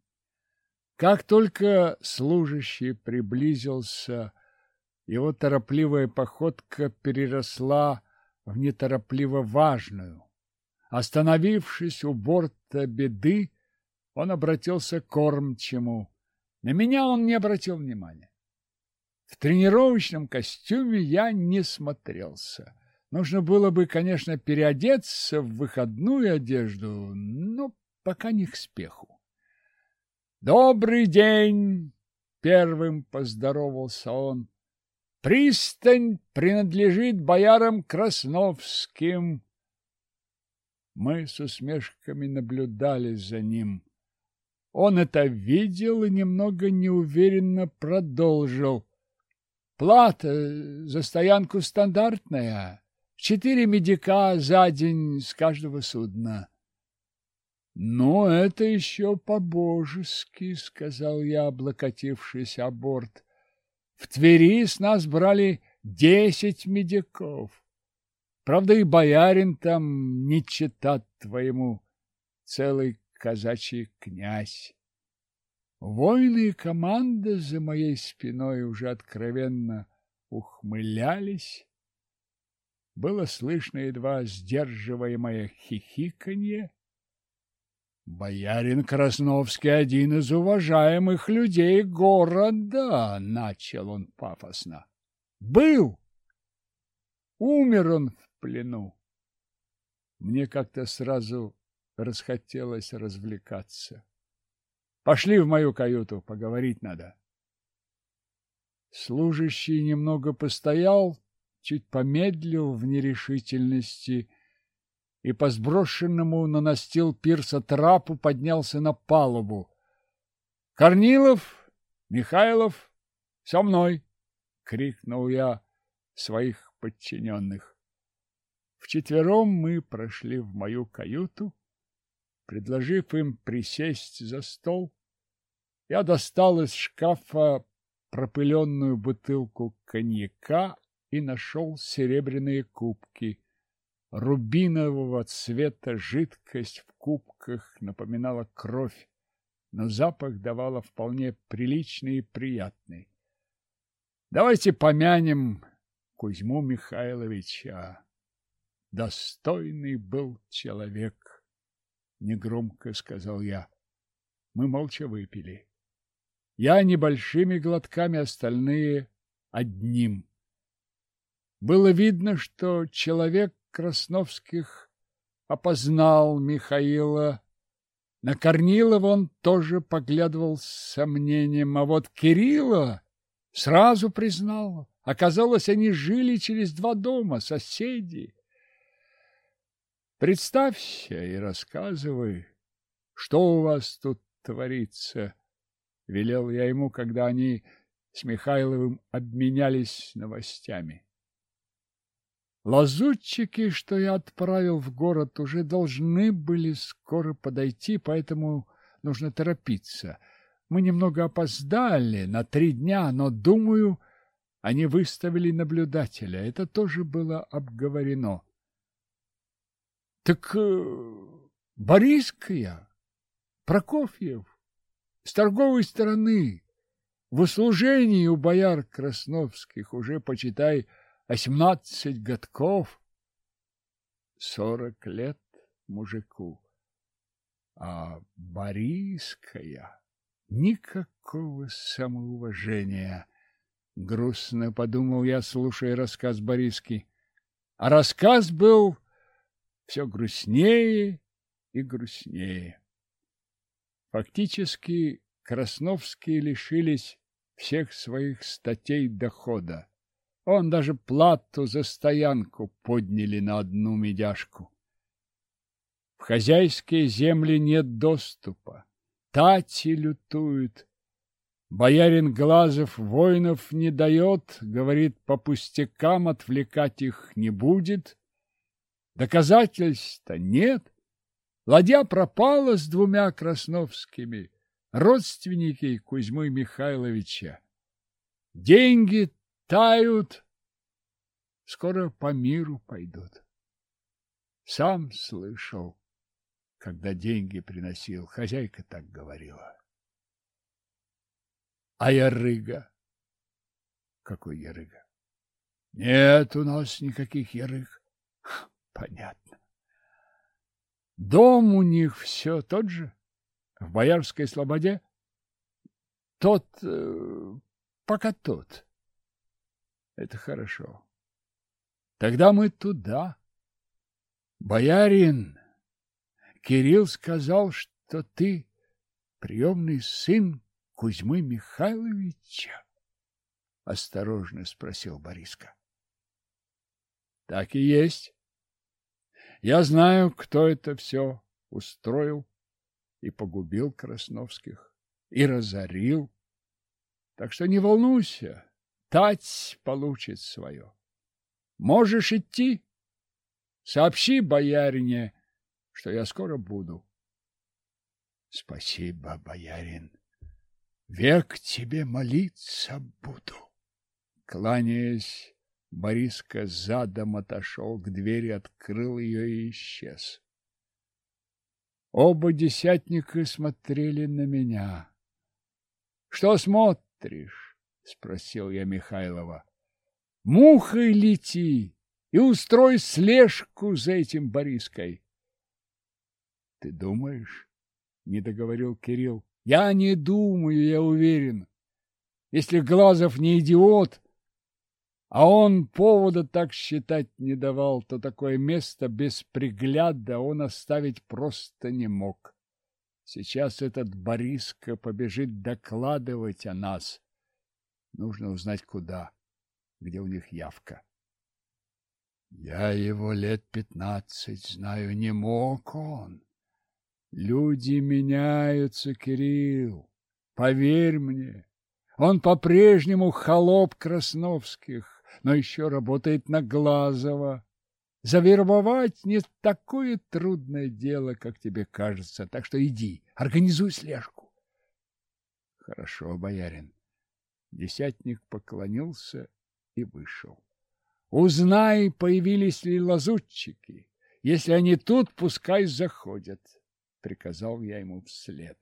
Как только служащий приблизился, его торопливая походка переросла в неторопливо важную. Остановившись у борта Беды, он обратился к кормчему. На меня он не обратил внимания. В тренировочном костюме я не смотрелся. Нужно было бы, конечно, переодеться в выходную одежду, но пока не к спеху. «Добрый день!» — первым поздоровался он. «Пристань принадлежит боярам Красновским». Мы с усмешками наблюдали за ним. Он это видел и немного неуверенно продолжил. «Плата за стоянку стандартная. Четыре медика за день с каждого судна». «Ну, это еще по-божески», — сказал я, облокотившись о борт. «В Твери с нас брали десять медиков. Правда, и боярин там не чета твоему, целый казачий князь». Воины и команда за моей спиной уже откровенно ухмылялись. Было слышно едва сдерживаемое хихиканье. «Боярин Красновский один из уважаемых людей города», — начал он пафосно. «Был! Умер он в плену». Мне как-то сразу расхотелось развлекаться. «Пошли в мою каюту, поговорить надо». Служащий немного постоял, чуть помедлил в нерешительности и по сброшенному на настил пирса трапу поднялся на палубу. «Корнилов, Михайлов, Со мной! — крикнул я своих подчиненных. Вчетвером мы прошли в мою каюту. Предложив им присесть за стол, я достал из шкафа пропыленную бутылку коньяка и нашел серебряные кубки. Рубинового цвета жидкость в кубках напоминала кровь, но запах давала вполне приличный и приятный. Давайте помянем Кузьму Михайловича. Достойный был человек, негромко сказал я. Мы молча выпили. Я небольшими глотками, остальные одним. Было видно, что человек Красновских опознал Михаила. На Корнилова он тоже поглядывал с сомнением, а вот Кирилла сразу признал. Оказалось, они жили через два дома, соседи. Представься и рассказывай, что у вас тут творится, — велел я ему, когда они с Михайловым обменялись новостями. Лазутчики, что я отправил в город, уже должны были скоро подойти, поэтому нужно торопиться. Мы немного опоздали на три дня, но, думаю, они выставили наблюдателя. Это тоже было обговорено. Так э, Бориская, Прокофьев, с торговой стороны, в услужении у бояр Красновских уже, почитай, восемнадцать годков, сорок лет мужику. А Бориская никакого самоуважения. Грустно подумал я, слушая рассказ Бориски. А рассказ был все грустнее и грустнее. Фактически Красновские лишились всех своих статей дохода. Он даже плату за стоянку подняли на одну медяшку. В хозяйские земли нет доступа. Тати лютуют. Боярин Глазов воинов не дает, говорит, по пустякам отвлекать их не будет. Доказательств-то нет. Ладья пропала с двумя Красновскими, родственники Кузьмы Михайловича. Деньги тают, скоро по миру пойдут. Сам слышал, когда деньги приносил, хозяйка так говорила. А ярыга? Какой ярыга? Нет у нас никаких ярыг. Понятно. Дом у них все тот же, в Боярской слободе? Тот, э, пока тот. Это хорошо. Тогда мы туда. Боярин, Кирилл сказал, что ты приемный сын Кузьмы Михайловича? Осторожно спросил Бориска. Так и есть. Я знаю, кто это все устроил и погубил Красновских, и разорил. Так что не волнуйся, тать получит свое. Можешь идти. Сообщи боярине, что я скоро буду. Спасибо, боярин. Век тебе молиться буду. Кланяясь, Бориска задом отошел к двери, открыл ее и исчез. Оба десятника смотрели на меня. — Что смотришь? — спросил я Михайлова. — Мухой лети и устрой слежку за этим Бориской. — Ты думаешь? — не договорил Кирилл. — Я не думаю, я уверен. Если Глазов не идиот, а он повода так считать не давал, то такое место без пригляда он оставить просто не мог. Сейчас этот Бориска побежит докладывать о нас. Нужно узнать, куда, где у них явка. Я его лет пятнадцать знаю, не мог он. Люди меняются, Кирилл, поверь мне. Он по-прежнему холоп Красновских, но еще работает на Глазова. Завербовать не такое трудное дело, как тебе кажется, так что иди, организуй слежку. Хорошо, боярин. Десятник поклонился и вышел. Узнай, появились ли лазутчики. Если они тут, пускай заходят, приказал я ему вслед.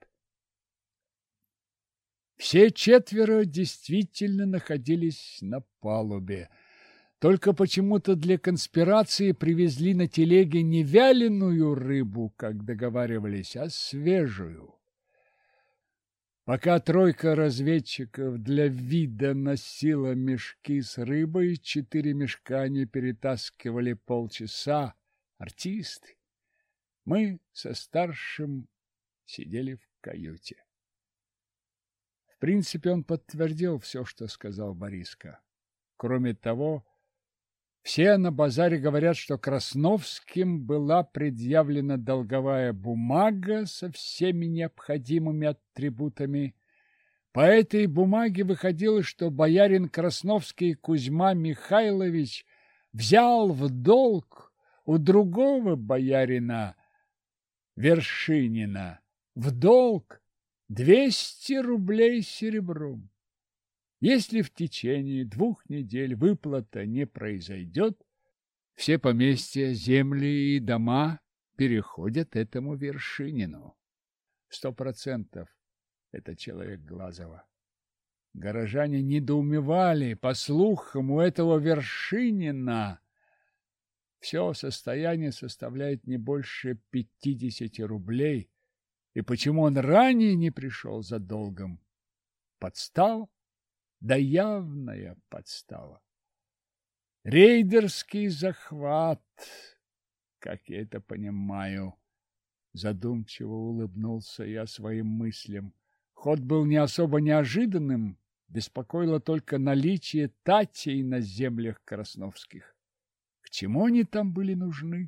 Все четверо действительно находились на палубе. Только почему-то для конспирации привезли на телеге не вяленую рыбу, как договаривались, а свежую. Пока тройка разведчиков для вида носила мешки с рыбой, четыре мешка они перетаскивали полчаса, артисты. Мы со старшим сидели в каюте. В принципе, он подтвердил все, что сказал Бориска. Кроме того, все на базаре говорят, что Красновским была предъявлена долговая бумага со всеми необходимыми атрибутами. По этой бумаге выходило, что боярин Красновский Кузьма Михайлович взял в долг у другого боярина Вершинина в долг двести рублей серебром. Если в течение двух недель выплата не произойдет, все поместья, земли и дома переходят этому Вершинину. Сто процентов это человек Глазова. Горожане недоумевали. По слухам, у этого Вершинина все состояние составляет не больше пятидесяти рублей. И почему он ранее не пришел за долгом? Подстава? Да явная подстава. Рейдерский захват, как я это понимаю. Задумчиво улыбнулся я своим мыслям. Ход был не особо неожиданным, беспокоило только наличие татей на землях Красновских. К чему они там были нужны?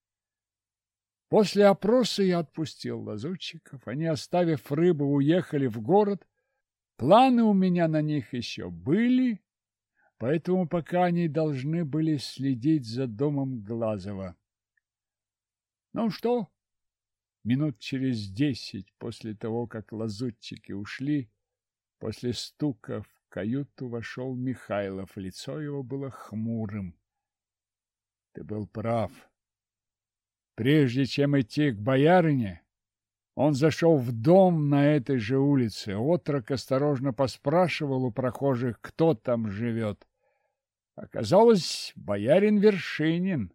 После опроса я отпустил лазутчиков. Они, оставив рыбу, уехали в город. Планы у меня на них еще были, поэтому пока они должны были следить за домом Глазова. Ну что? Минут через десять после того, как лазутчики ушли, после стука в каюту вошел Михайлов. Лицо его было хмурым. Ты был прав. Прежде чем идти к боярине, он зашел в дом на этой же улице. Отрок осторожно поспрашивал у прохожих, кто там живет. Оказалось, боярин Вершинин.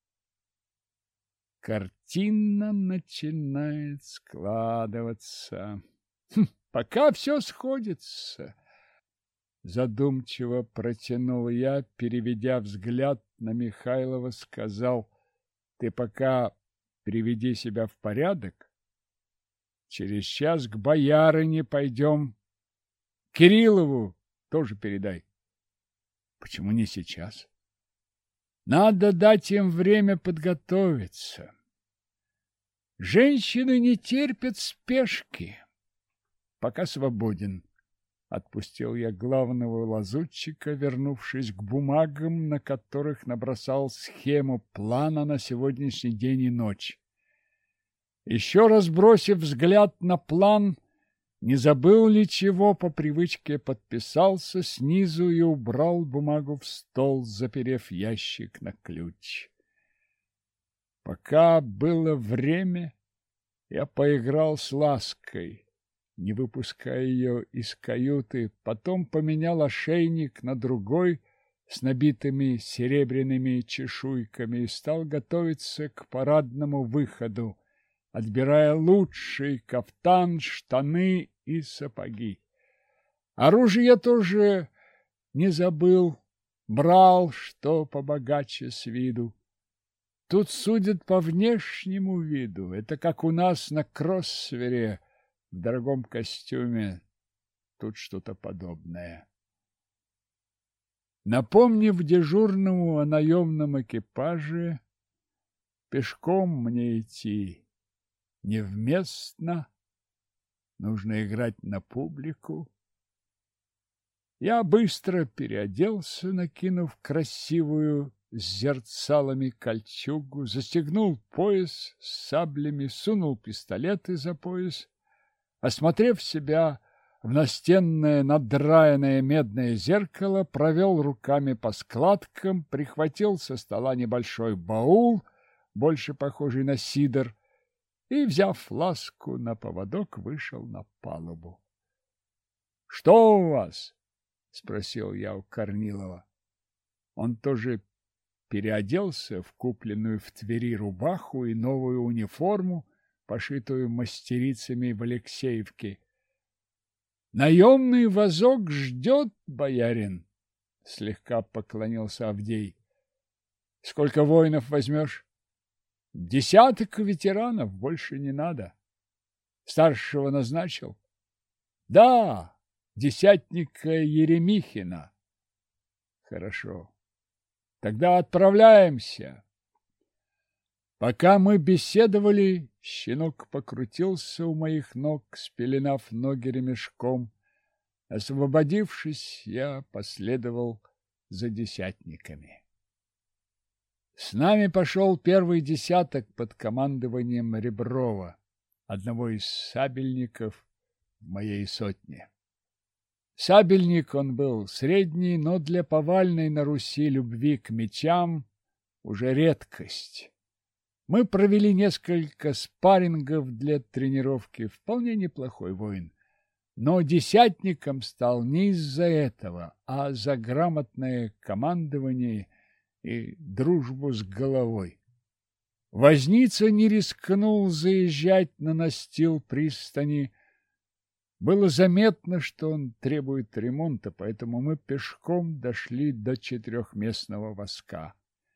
Картина начинает складываться. Хм, пока все сходится. Задумчиво протянул я, переведя взгляд на Михайлова, сказал: ты пока приведи себя в порядок. Через час к боярине пойдем. Кириллову тоже передай. Почему не сейчас? Надо дать им время подготовиться. Женщины не терпят спешки. Пока свободен. Отпустил я главного лазутчика, вернувшись к бумагам, на которых набросал схему плана на сегодняшний день и ночь. Еще раз бросив взгляд на план, не забыл ли чего, по привычке подписался снизу и убрал бумагу в стол, заперев ящик на ключ. Пока было время, я поиграл с Лаской, не выпуская ее из каюты, потом поменял ошейник на другой с набитыми серебряными чешуйками и стал готовиться к парадному выходу, отбирая лучший кафтан, штаны и сапоги. Оружие я тоже не забыл, брал, что побогаче с виду. Тут судят по внешнему виду, это как у нас на Кроссвере в дорогом костюме, тут что-то подобное. Напомнив дежурному о наемном экипаже, пешком мне идти невместно, нужно играть на публику. Я быстро переоделся, накинув красивую с зерцалами кольчугу, застегнул пояс с саблями, сунул пистолеты за пояс. Осмотрев себя в настенное надраенное медное зеркало, провел руками по складкам, прихватил со стола небольшой баул, больше похожий на сидр, и, взяв ласку на поводок, вышел на палубу. — Что у вас? — спросил я у Корнилова. Он тоже переоделся в купленную в Твери рубаху и новую униформу, пошитую мастерицами в Алексеевке. — Наемный возок ждет, боярин, — слегка поклонился Авдей. — Сколько воинов возьмешь? — Десяток ветеранов, больше не надо. Старшего назначил? — Да, десятника Еремихина. — Хорошо. Тогда отправляемся. Пока мы беседовали, щенок покрутился у моих ног, спеленав ноги ремешком. Освободившись, я последовал за десятниками. С нами пошел первый десяток под командованием Реброва, одного из сабельников в моей сотне. Сабельник он был средний, но для повальной на Руси любви к мечам уже редкость. Мы провели несколько спаррингов для тренировки, вполне неплохой воин. Но десятником стал не из-за этого, а за грамотное командование и дружбу с головой. Возница не рискнул заезжать на настил пристани. Было заметно, что он требует ремонта, поэтому мы пешком дошли до четырехместного воска.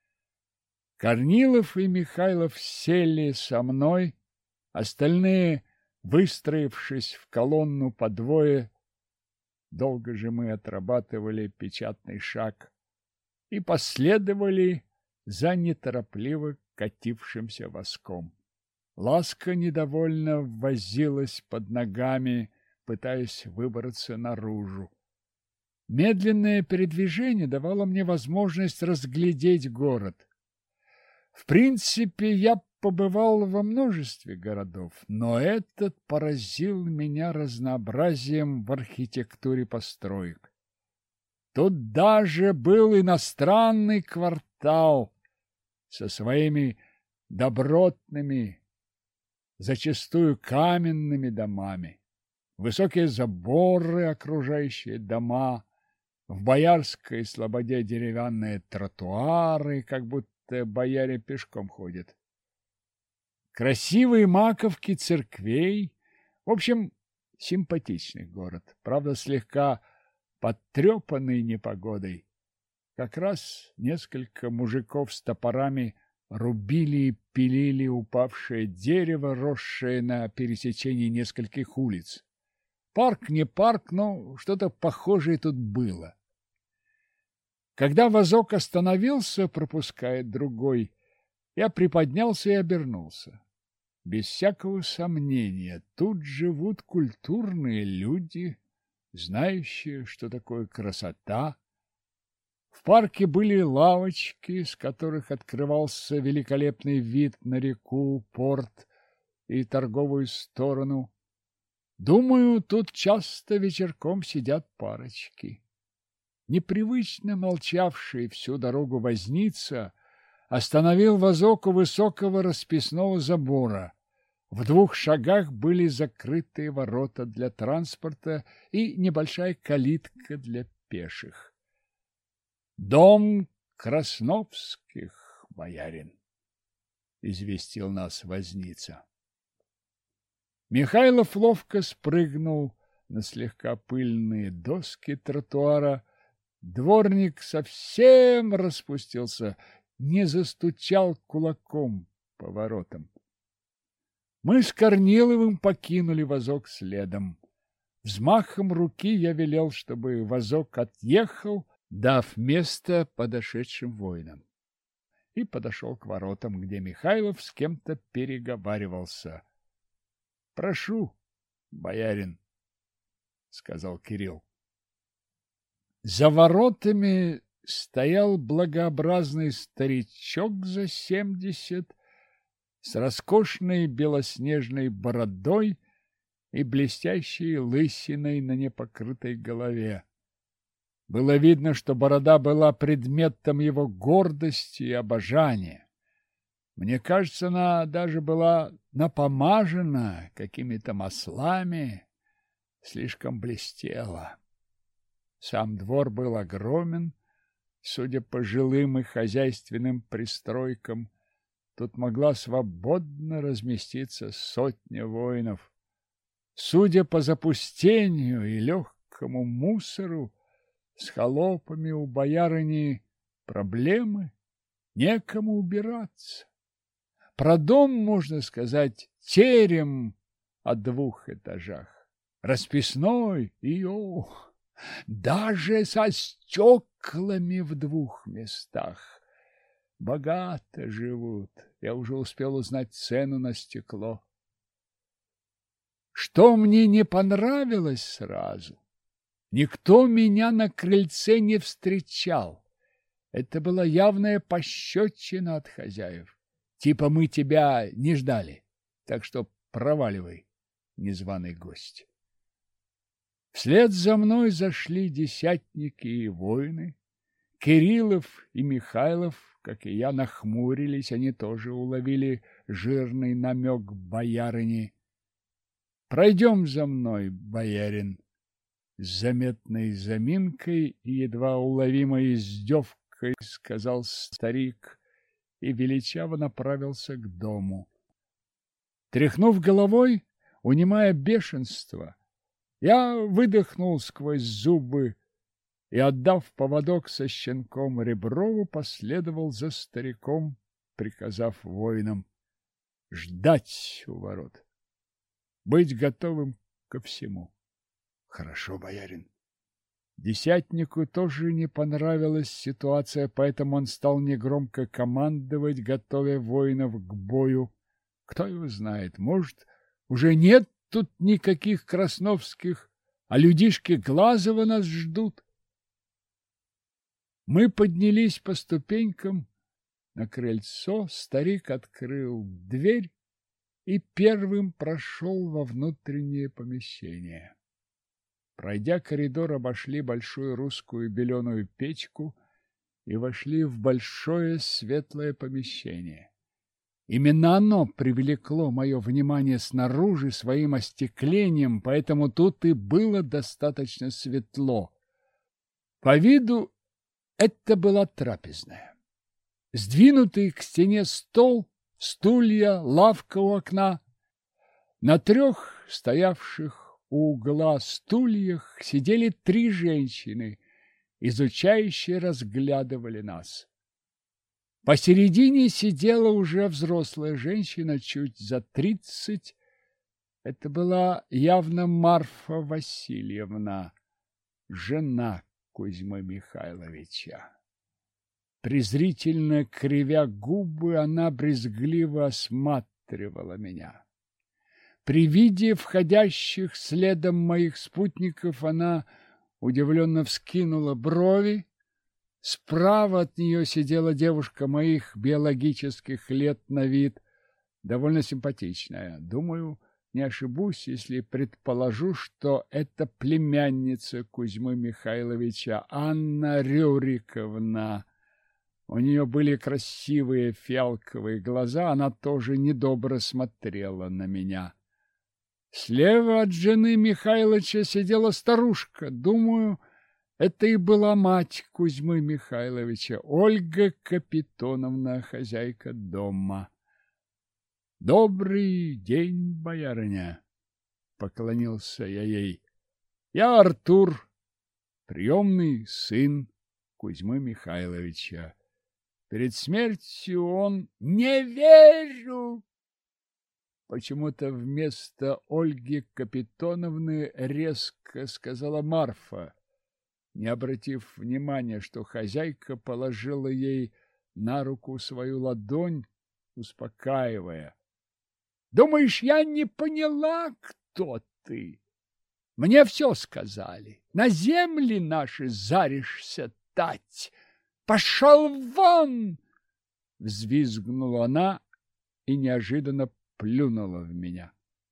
Корнилов и Михайлов сели со мной, остальные, выстроившись в колонну по двое, долго же мы отрабатывали печатный шаг, и последовали за неторопливо катившимся воском. Ласка недовольно возилась под ногами, пытаясь выбраться наружу. Медленное передвижение давало мне возможность разглядеть город. В принципе, я побывал во множестве городов, но этот поразил меня разнообразием в архитектуре построек. Тут даже был иностранный квартал со своими добротными, зачастую каменными домами. Высокие заборы, окружающие дома, в Боярской слободе деревянные тротуары, как будто бояре пешком ходят. Красивые маковки церквей. В общем, симпатичный город, правда, слегка подтрепанный непогодой. Как раз несколько мужиков с топорами рубили и пилили упавшее дерево, росшее на пересечении нескольких улиц. Парк не парк, но что-то похожее тут было. Когда возок остановился, пропуская другой, я приподнялся и обернулся. Без всякого сомнения, тут живут культурные люди, знающие, что такое красота. В парке были лавочки, с которых открывался великолепный вид на реку, порт и торговую сторону. Думаю, тут часто вечерком сидят парочки. Непривычно молчавший всю дорогу возница остановил возок у высокого расписного забора. В двух шагах были закрытые ворота для транспорта и небольшая калитка для пеших. «Дом Красновских, боярин», — известил нас возница. Михайлов ловко спрыгнул на слегка пыльные доски тротуара. Дворник совсем распустился, не застучал кулаком по воротам. Мы с Корниловым покинули возок следом. Взмахом руки я велел, чтобы возок отъехал, дав место подошедшим воинам, и подошел к воротам, где Михайлов с кем-то переговаривался. — Прошу, боярин, — сказал Кирилл. За воротами стоял благообразный старичок за семьдесят с роскошной белоснежной бородой и блестящей лысиной на непокрытой голове. Было видно, что борода была предметом его гордости и обожания. Мне кажется, она даже была напомажена какими-то маслами, слишком блестела. Сам двор был огромен, судя по жилым и хозяйственным пристройкам. Тут могла свободно разместиться сотня воинов. Судя по запустению и легкому мусору, с холопами у боярыни проблемы, некому убираться. Про дом, можно сказать, терем о двух этажах, расписной и, ох, даже со стеклами в двух местах. Богато живут, я уже успел узнать цену на стекло. Что мне не понравилось сразу? Никто меня на крыльце не встречал. Это была явная пощечина от хозяев. Типа мы тебя не ждали, так что проваливай, незваный гость. Вслед за мной зашли десятники и воины. Кириллов и Михайлов, как и я, нахмурились, они тоже уловили жирный намек боярыни. «Пройдем за мной, боярин!» С заметной заминкой и едва уловимой издевкой сказал старик и величаво направился к дому. Тряхнув головой, унимая бешенство, я выдохнул сквозь зубы и, отдав поводок со щенком Реброву, последовал за стариком, приказав воинам ждать у ворот, быть готовым ко всему. Хорошо, боярин. Десятнику тоже не понравилась ситуация, поэтому он стал негромко командовать, готовя воинов к бою. Кто его знает, может, уже нет тут никаких Красновских, а людишки Глазова нас ждут. Мы поднялись по ступенькам на крыльцо, старик открыл дверь и первым прошел во внутреннее помещение. Пройдя коридор, обошли большую русскую беленую печку и вошли в большое светлое помещение. Именно оно привлекло мое внимание снаружи своим остеклением, поэтому тут и было достаточно светло. По виду это была трапезная. Сдвинутый к стене стол, стулья, лавка у окна. На трех стоявших у угла стульях сидели три женщины, изучающе разглядывали нас. Посередине сидела уже взрослая женщина, чуть за тридцать. Это была явно Марфа Васильевна, жена Кузьмы Михайловича. Презрительно кривя губы, она брезгливо осматривала меня. При виде входящих следом моих спутников она удивленно вскинула брови. Справа от нее сидела девушка моих биологических лет на вид, довольно симпатичная. Думаю, не ошибусь, если предположу, что это племянница Кузьмы Михайловича, Анна Рюриковна. У нее были красивые фиалковые глаза, она тоже недобро смотрела на меня. Слева от жены Михайловича сидела старушка. Думаю, это и была мать Кузьмы Михайловича, Ольга Капитоновна, хозяйка дома. — Добрый день, боярыня! — поклонился я ей. — Я Артур, приемный сын Кузьмы Михайловича. Перед смертью он... — Не верю! Почему-то вместо Ольги Капитоновны резко сказала Марфа, не обратив внимания, что хозяйка положила ей на руку свою ладонь, успокаивая. — Думаешь, я не поняла, кто ты? Мне все сказали. На земли наши заришься тать. Пошел вон! Взвизгнула она и неожиданно плюнула в меня.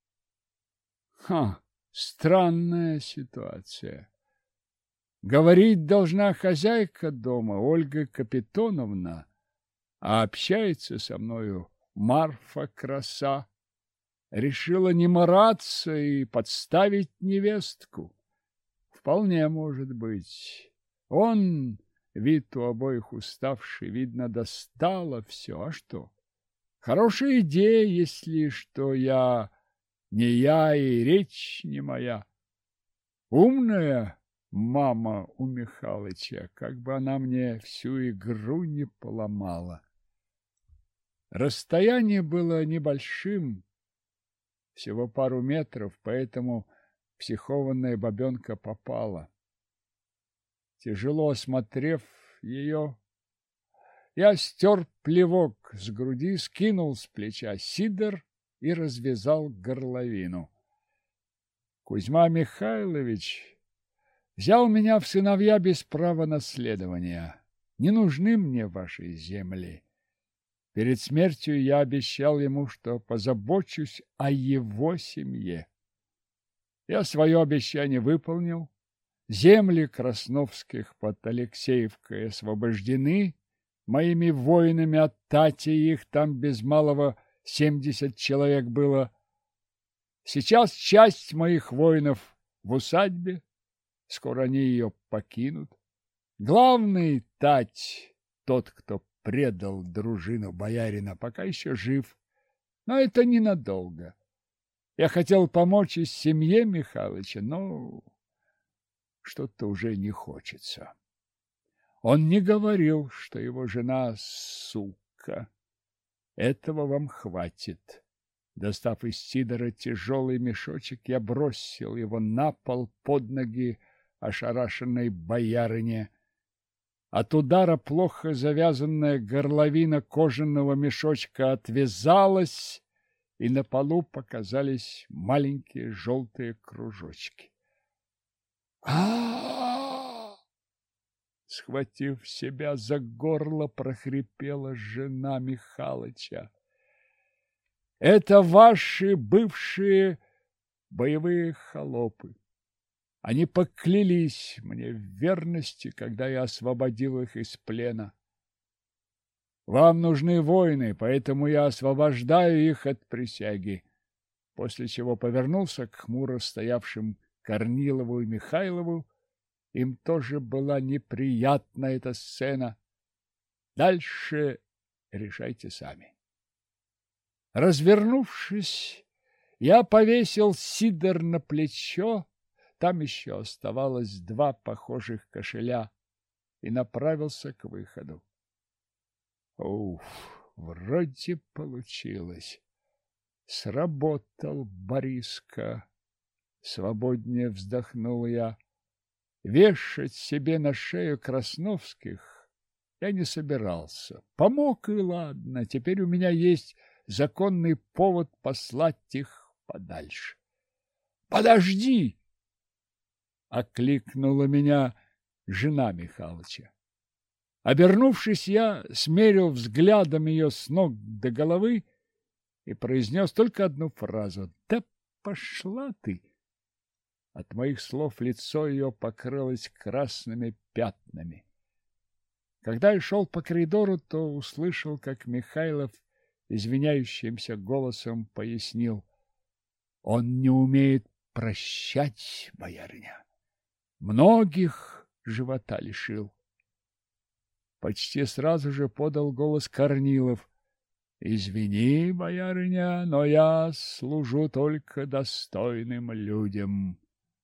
Ха, странная ситуация. Говорить должна хозяйка дома, Ольга Капитоновна, а общается со мною Марфа Краса. Решила не мараться и подставить невестку. Вполне может быть. Он, вид у обоих уставший, видно, достало все. А что? Хорошая идея, если что я не я и речь не моя. Умная мама у Михалыча, как бы она мне всю игру не поломала. Расстояние было небольшим, всего пару метров, поэтому психованная бабенка попала. Тяжело осмотрев ее, я стер плевок с груди, скинул с плеча сидор и развязал горловину. Кузьма Михайлович взял меня в сыновья без права наследования. Не нужны мне ваши земли. Перед смертью я обещал ему, что позабочусь о его семье. Я свое обещание выполнил. Земли Красновских под Алексеевкой освобождены моими воинами от Тати, их там без малого семьдесят человек было. Сейчас часть моих воинов в усадьбе, скоро они ее покинут. Главный Тать, тот, кто предал дружину боярина, пока еще жив, но это ненадолго. Я хотел помочь и семье Михалыча, но что-то уже не хочется. Он не говорил, что его жена сука. Этого вам хватит. Достав из сидора тяжелый мешочек, я бросил его на пол под ноги ошарашенной боярине. От удара плохо завязанная горловина кожаного мешочка отвязалась, и на полу показались маленькие желтые кружочки. А-а-а! Схватив себя за горло, прохрипела жена Михалыча. Это ваши бывшие боевые холопы. Они поклялись мне в верности, когда я освободил их из плена. Вам нужны воины, поэтому я освобождаю их от присяги. После чего повернулся к хмуро стоявшим Корнилову и Михайлову. Им тоже была неприятна эта сцена. Дальше решайте сами. Развернувшись, я повесил сидор на плечо, там еще оставалось два похожих кошеля, и направился к выходу. Уф, вроде получилось. Сработал Бориска. Свободнее вздохнул я. Вешать себе на шею Красновских я не собирался. Помог, и ладно. Теперь у меня есть законный повод послать их подальше. Подожди! Окликнула меня жена Михалыча. Обернувшись, я смерил взглядом ее с ног до головы и произнес только одну фразу: «Да пошла ты!» От моих слов лицо ее покрылось красными пятнами. Когда я шел по коридору, то услышал, как Михайлов извиняющимся голосом пояснил: «Он не умеет прощать, боярыня. Многих живота лишил». Почти сразу же подал голос Корнилов: «Извини, боярыня, но я служу только достойным людям».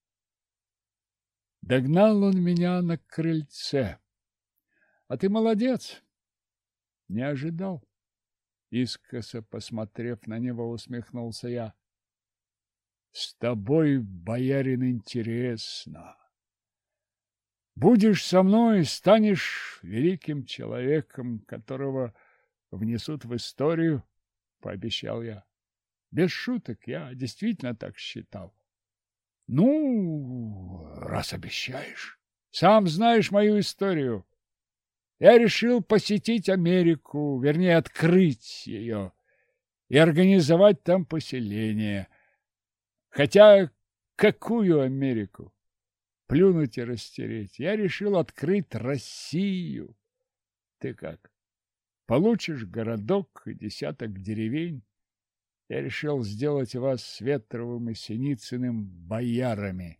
Догнал он меня на крыльце. «А ты молодец, не ожидал». Искоса посмотрев на него, усмехнулся я. «С тобой, боярин, интересно. Будешь со мной, станешь великим человеком, которого внесут в историю», — пообещал я. Без шуток, я действительно так считал. Ну, раз обещаешь. Сам знаешь мою историю. Я решил посетить Америку, вернее, открыть ее и организовать там поселение. Хотя какую Америку? Плюнуть и растереть. Я решил открыть Россию. Ты как? Получишь городок и десяток деревень? Я решил сделать вас с Ветровым и Синицыным боярами.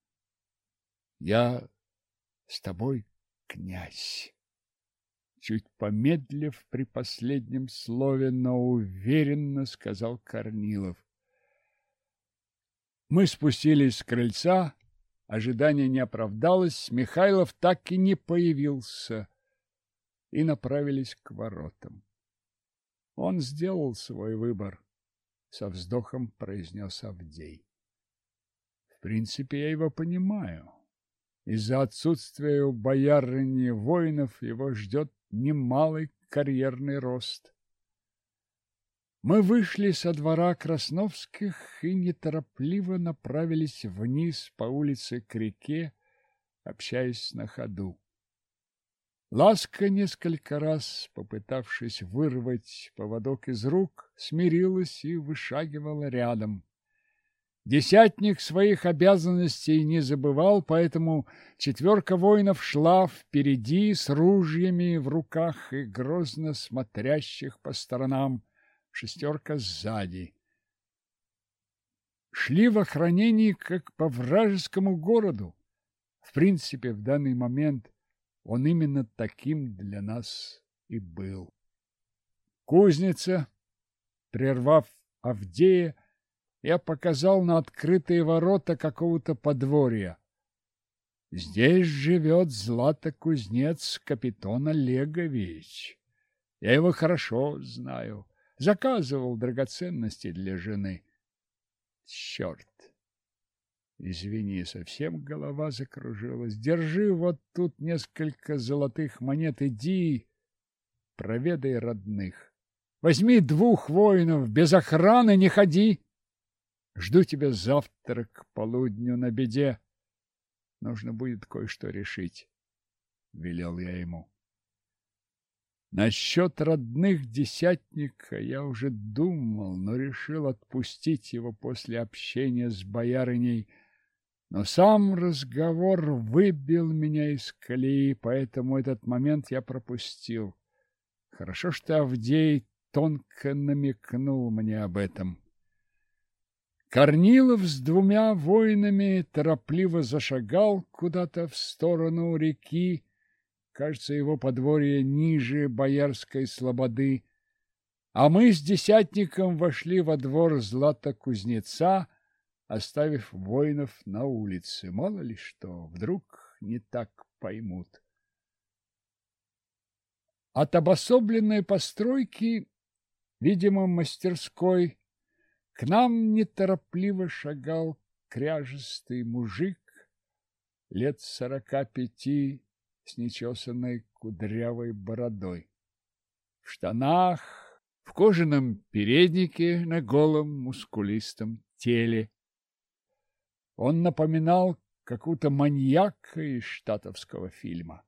Я с тобой, князь. Чуть помедлив при последнем слове, но уверенно сказал Корнилов. Мы спустились с крыльца, ожидание не оправдалось, Михайлов так и не появился, и направились к воротам. Он сделал свой выбор, со вздохом произнес Авдей. В принципе, я его понимаю. Из-за отсутствия у боярыни воинов его ждет немалый карьерный рост. Мы вышли со двора Красновских и неторопливо направились вниз по улице к реке, общаясь на ходу. Ласка, несколько раз попытавшись вырвать поводок из рук, смирилась и вышагивала рядом. Десятник своих обязанностей не забывал, поэтому четверка воинов шла впереди с ружьями в руках и грозно смотрящих по сторонам, шестерка сзади. Шли в охранении, как по вражескому городу. В принципе, в данный момент он именно таким для нас и был. Кузница, прервав Авдея, я показал на открытые ворота какого-то подворья. Здесь живет златокузнец Капитон Олегович. Я его хорошо знаю. Заказывал драгоценности для жены. Черт! Извини, совсем голова закружилась. Держи вот тут несколько золотых монет, иди, проведай родных. Возьми двух воинов, без охраны не ходи. Жду тебя завтра к полудню на беде. Нужно будет кое-что решить, — велел я ему. Насчет родных десятника я уже думал, но решил отпустить его после общения с боярыней. Но сам разговор выбил меня из колеи, поэтому этот момент я пропустил. Хорошо, что Авдей тонко намекнул мне об этом. Корнилов с двумя воинами торопливо зашагал куда-то в сторону реки. Кажется, его подворье ниже Боярской слободы. А мы с десятником вошли во двор златокузнеца, оставив воинов на улице. Мало ли что, вдруг не так поймут. От обособленной постройки, видимо, мастерской, к нам неторопливо шагал кряжестый мужик лет сорока пяти с нечесанной кудрявой бородой. В штанах, в кожаном переднике на голом мускулистом теле. Он напоминал какого-то маньяка из штатовского фильма.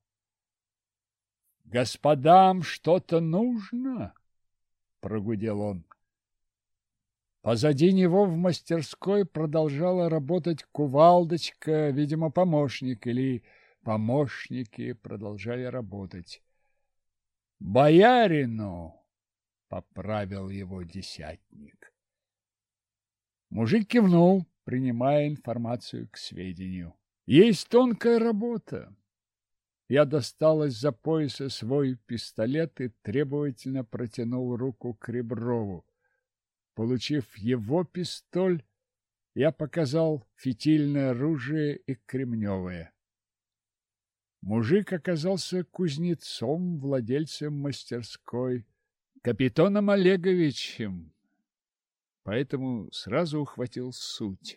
«Господам что-то нужно?» — прогудел он. Позади него в мастерской продолжала работать кувалдочка, видимо, помощник, или помощники продолжали работать. «Боярину!» — поправил его десятник. Мужик кивнул, принимая информацию к сведению. «Есть тонкая работа». Я достал из-за пояса свой пистолет и требовательно протянул руку к Реброву. Получив его пистоль, я показал фитильное оружие и кремневое. Мужик оказался кузнецом, владельцем мастерской, Капитоном Олеговичем, поэтому сразу ухватил суть.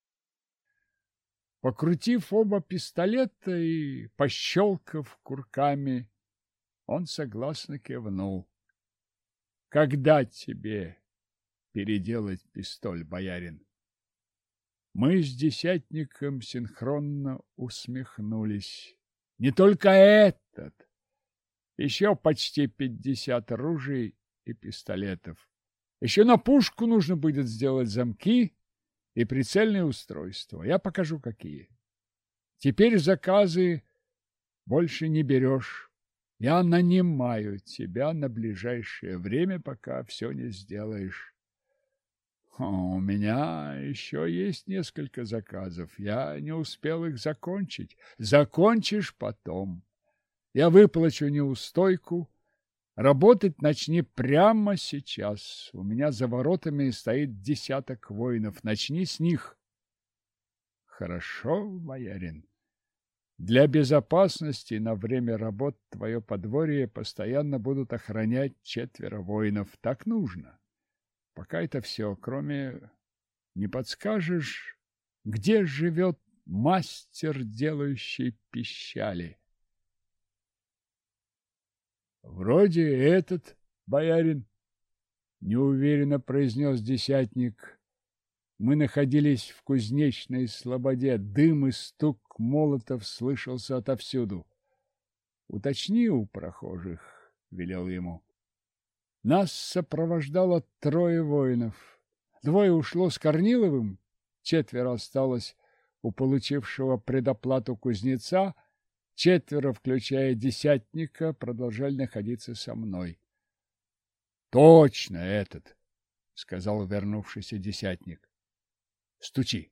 Покрутив оба пистолета и пощелкав курками, он согласно кивнул. — Когда тебе переделать пистоль, боярин? Мы с десятником синхронно усмехнулись. Не только этот, еще почти пятьдесят ружей и пистолетов. Еще на пушку нужно будет сделать замки и прицельные устройства. Я покажу, какие. Теперь заказы больше не берешь. Я нанимаю тебя на ближайшее время, пока все не сделаешь. У меня еще есть несколько заказов. Я не успел их закончить. Закончишь потом. Я выплачу неустойку. Работать начни прямо сейчас. У меня за воротами стоит десяток воинов. Начни с них. Хорошо, боярин. Для безопасности на время работ твое подворье постоянно будут охранять четверо воинов. Так нужно. Пока это все, кроме... Не подскажешь, где живет мастер, делающий пищали? Вроде этот, боярин, неуверенно произнес десятник. Мы находились в кузнечной слободе. Дым и стук молотов слышался отовсюду. Уточни у прохожих, велел ему. Нас сопровождало трое воинов. Двое ушло с Корниловым, четверо осталось у получившего предоплату кузнеца, четверо, включая десятника, продолжали находиться со мной. — Точно этот, — сказал вернувшийся десятник. — Стучи.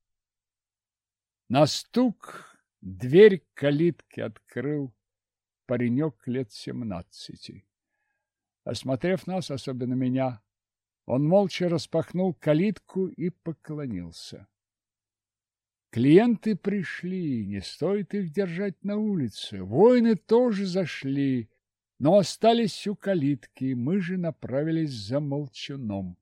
На стук дверь калитки открыл паренек лет семнадцати. Осмотрев нас, особенно меня, он молча распахнул калитку и поклонился. Клиенты пришли, не стоит их держать на улице. Воины тоже зашли, но остались у калитки. Мы же направились за молчуном.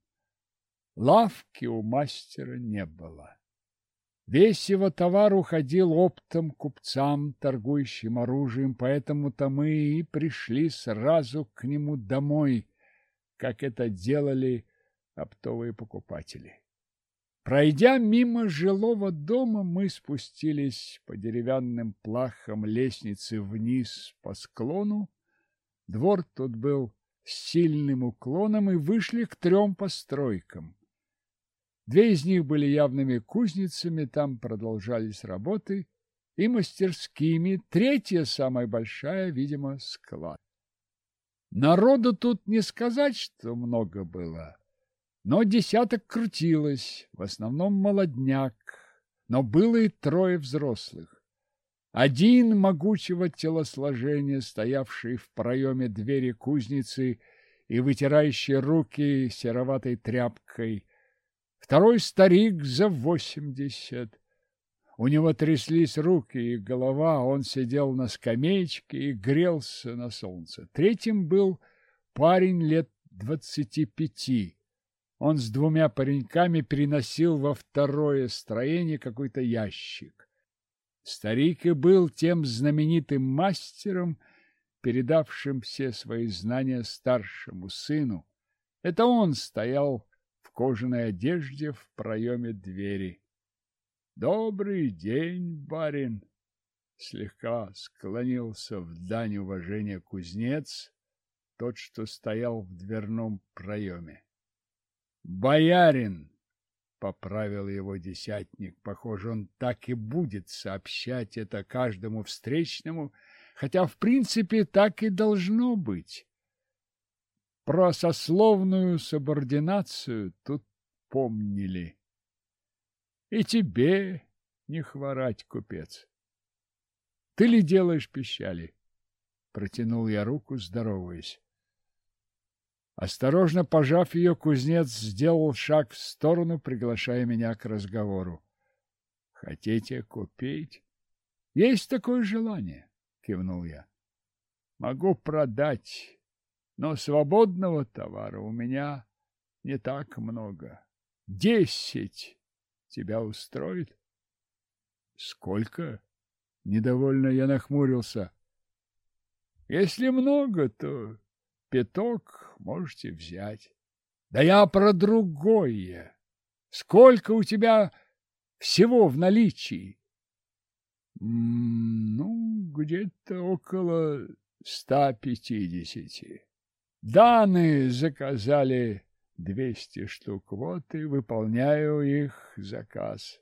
Лавки у мастера не было. Весь его товар уходил оптом купцам, торгующим оружием, поэтому-то мы и пришли сразу к нему домой, как это делали оптовые покупатели. Пройдя мимо жилого дома, мы спустились по деревянным плахам лестницы вниз по склону. Двор тут был с сильным уклоном, и вышли к трем постройкам. Две из них были явными кузницами, там продолжались работы, и мастерскими. Третья, самая большая, видимо, склад. Народу тут не сказать, что много было, но десяток крутилось, в основном молодняк, но было и трое взрослых. Один могучего телосложения, стоявший в проеме двери кузницы и вытирающий руки сероватой тряпкой, второй старик за восемьдесят. У него тряслись руки и голова, он сидел на скамеечке и грелся на солнце. Третьим был парень лет двадцати пяти. Он с двумя пареньками переносил во второе строение какой-то ящик. Старик и был тем знаменитым мастером, передавшим все свои знания старшему сыну. Это он стоял в кожаной одежде в проеме двери. — Добрый день, барин! — слегка склонился в дань уважения кузнец, тот, что стоял в дверном проеме. — Боярин! — поправил его десятник. Похоже, он так и будет сообщать это каждому встречному, хотя, в принципе, так и должно быть. Про сословную субординацию тут помнили. И тебе не хворать, купец. Ты ли делаешь пищали? Протянул я руку, здороваясь. Осторожно пожав ее, кузнец сделал шаг в сторону, приглашая меня к разговору. Хотите купить? Есть такое желание, кивнул я. Могу продать, но свободного товара у меня не так много. Десять. Тебя устроит? Сколько? Недовольно я нахмурился. Если много, то пяток можете взять. Да я про другое. Сколько у тебя всего в наличии? Ну, где-то около ста пятидесяти. Данные заказали двести штук, вот и выполняю их заказ.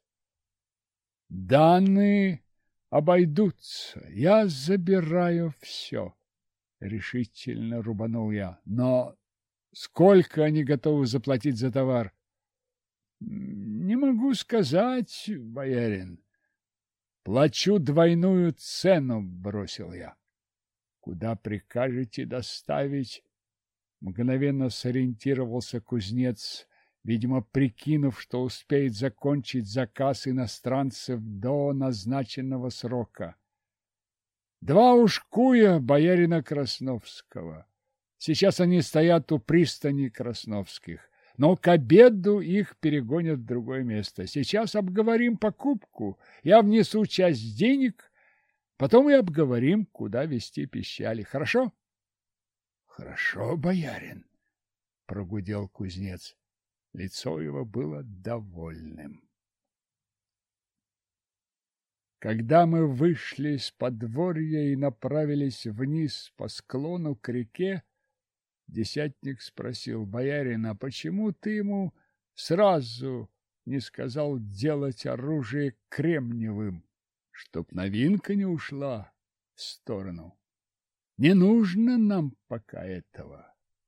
Данные обойдутся, я забираю все, решительно рубанул я. Но сколько они готовы заплатить за товар? Не могу сказать, боярин. Плачу двойную цену, бросил я. Куда прикажете доставить? Мгновенно сориентировался кузнец, видимо, прикинув, что успеет закончить заказ иностранцев до назначенного срока. Два ушкуя боярина Красновского. Сейчас они стоят у пристани Красновских, но к обеду их перегонят в другое место. Сейчас обговорим покупку, я внесу часть денег, потом и обговорим, куда везти пищали. Хорошо? Хорошо, боярин, прогудел кузнец. Лицо его было довольным. Когда мы вышли с подворья и направились вниз по склону к реке, десятник спросил: боярин, а почему ты ему сразу не сказал делать оружие кремниевым, чтоб новинка не ушла в сторону? Не нужно нам пока этого.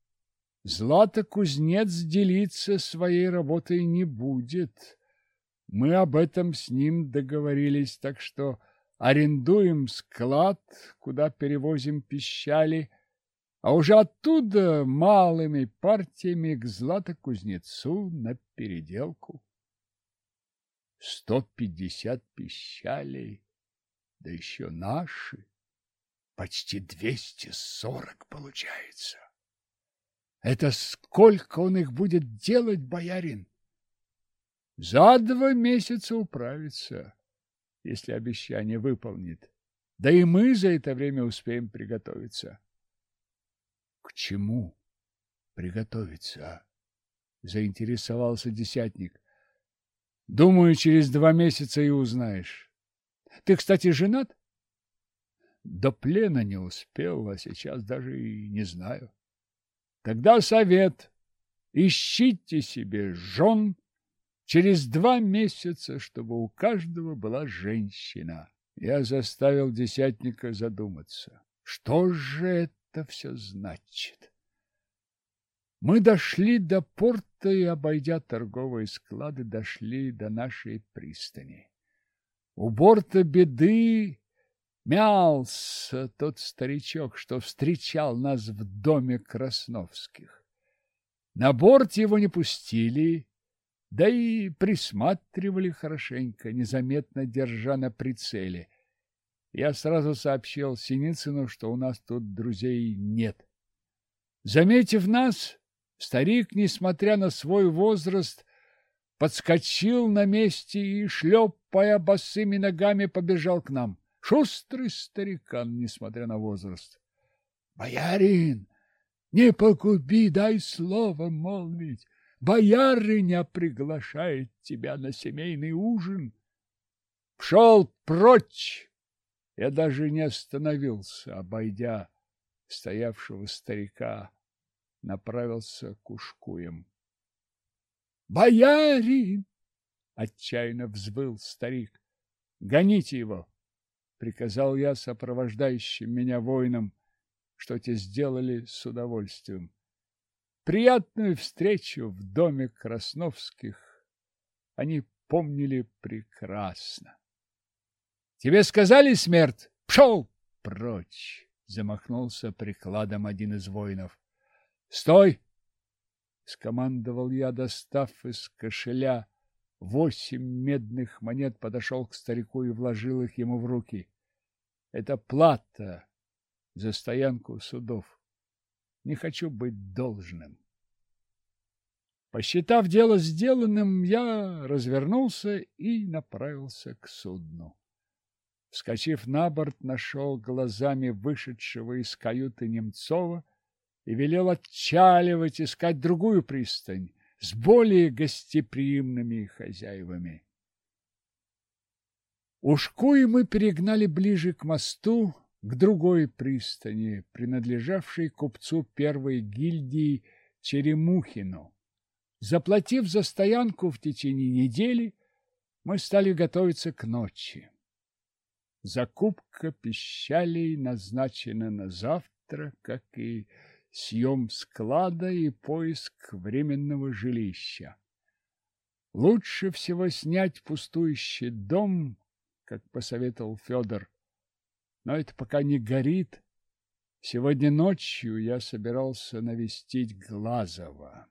Злато-кузнец делиться своей работой не будет. Мы об этом с ним договорились, так что арендуем склад, куда перевозим пищали, а уже оттуда малыми партиями к злато-кузнецу на переделку. Сто пятьдесят пищалей, да еще наши. Почти двести сорок получается. Это сколько он их будет делать, боярин? За два месяца управится, если обещание выполнит. Да и мы за это время успеем приготовиться. К чему приготовиться? Заинтересовался десятник. Думаю, через два месяца и узнаешь. Ты, кстати, женат? До плена не успел, а сейчас даже и не знаю. Тогда совет. Ищите себе жен через два месяца, чтобы у каждого была женщина. Я заставил десятника задуматься. Что же это все значит? Мы дошли до порта и, обойдя торговые склады, дошли до нашей пристани. У борта Беды мялся тот старичок, что встречал нас в доме Красновских. На борт его не пустили, да и присматривали хорошенько, незаметно держа на прицеле. Я сразу сообщил Синицыну, что у нас тут друзей нет. Заметив нас, старик, несмотря на свой возраст, подскочил на месте и, шлепая босыми ногами, побежал к нам. Шустрый старикан, несмотря на возраст. — Боярин, не погуби, дай слово молвить. Боярыня приглашает тебя на семейный ужин. Пшел прочь! Я даже не остановился, обойдя стоявшего старика, направился к ушкуям. — Боярин! — отчаянно взвыл старик. — Гоните его! — приказал я сопровождающим меня воинам, что те сделали с удовольствием. Приятную встречу в доме Красновских они помнили прекрасно. — Тебе сказали смерть? Пшел прочь! — замахнулся прикладом один из воинов. — Стой! — скомандовал я, достав из кошеля восемь медных монет, подошел к старику и вложил их ему в руки. Это плата за стоянку судов. Не хочу быть должным. Посчитав дело сделанным, я развернулся и направился к судну. Вскочив на борт, нашел глазами вышедшего из каюты Немцова и велел отчаливать, искать другую пристань с более гостеприимными хозяевами. Ушкуи мы перегнали ближе к мосту, к другой пристани, принадлежавшей купцу первой гильдии Черемухину. Заплатив за стоянку в течение недели, мы стали готовиться к ночи. Закупка пищалей назначена на завтра, как и съем склада и поиск временного жилища. Лучше всего снять пустующий дом, как посоветовал Федор. Но это пока не горит. Сегодня ночью я собирался навестить Глазова.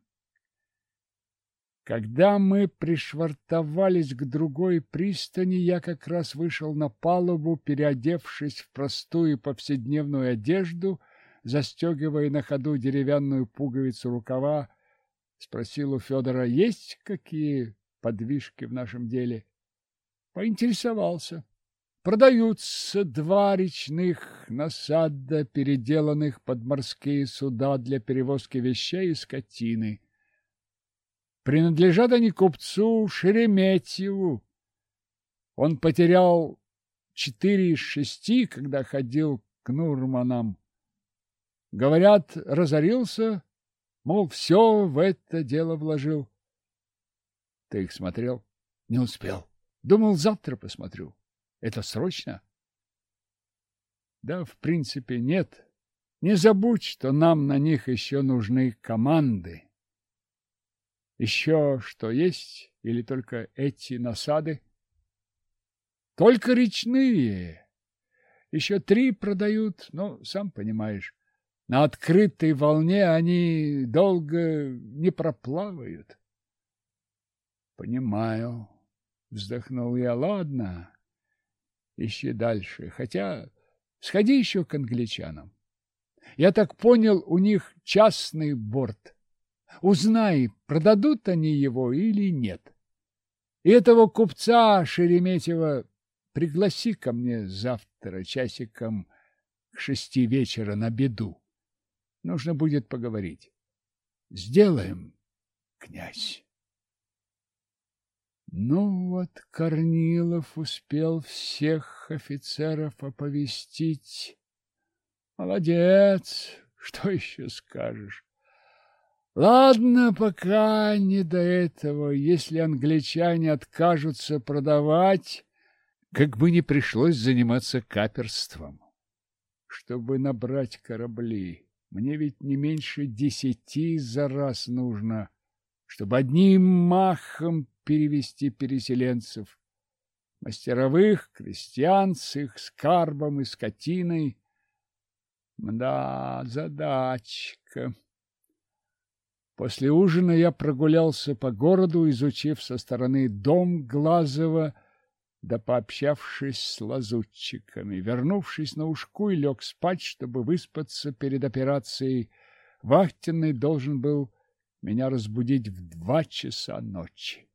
Когда мы пришвартовались к другой пристани, я как раз вышел на палубу, переодевшись в простую повседневную одежду, застегивая на ходу деревянную пуговицу рукава, спросил у Федора, есть какие подвижки в нашем деле. Поинтересовался. Продаются два речных насада, переделанных под морские суда для перевозки вещей и скотины. Принадлежат они купцу Шереметьеву. Он потерял четыре из шести, когда ходил к Нурманам. Говорят, разорился, мол, все в это дело вложил. Ты их смотрел? Не успел. Думал, завтра посмотрю. Это срочно? Да, в принципе, нет. Не забудь, что нам на них еще нужны команды. Еще что есть? Или только эти насады? Только речные. Еще три продают, но, сам понимаешь, на открытой волне они долго не проплавают. Понимаю, вздохнул я. Ладно, ищи дальше. Хотя сходи еще к англичанам. Я так понял, у них частный борт. Узнай, продадут они его или нет. И этого купца Шереметьева пригласи ко мне завтра часиком к шести вечера на беду. Нужно будет поговорить. Сделаем, князь. Ну вот, Корнилов успел всех офицеров оповестить. Молодец, что еще скажешь? Ладно, пока не до этого. Если англичане откажутся продавать, как бы не пришлось заниматься каперством. Чтобы набрать корабли, мне ведь не меньше десяти за раз нужно, чтобы одним махом перевести переселенцев. Мастеровых, крестьян с их скарбом и скотиной. Да, задачка. После ужина я прогулялся по городу, изучив со стороны дом Глазова, да пообщавшись с лазутчиками. Вернувшись на Ушкуй, лег спать, чтобы выспаться перед операцией. Вахтенный должен был меня разбудить в два часа ночи.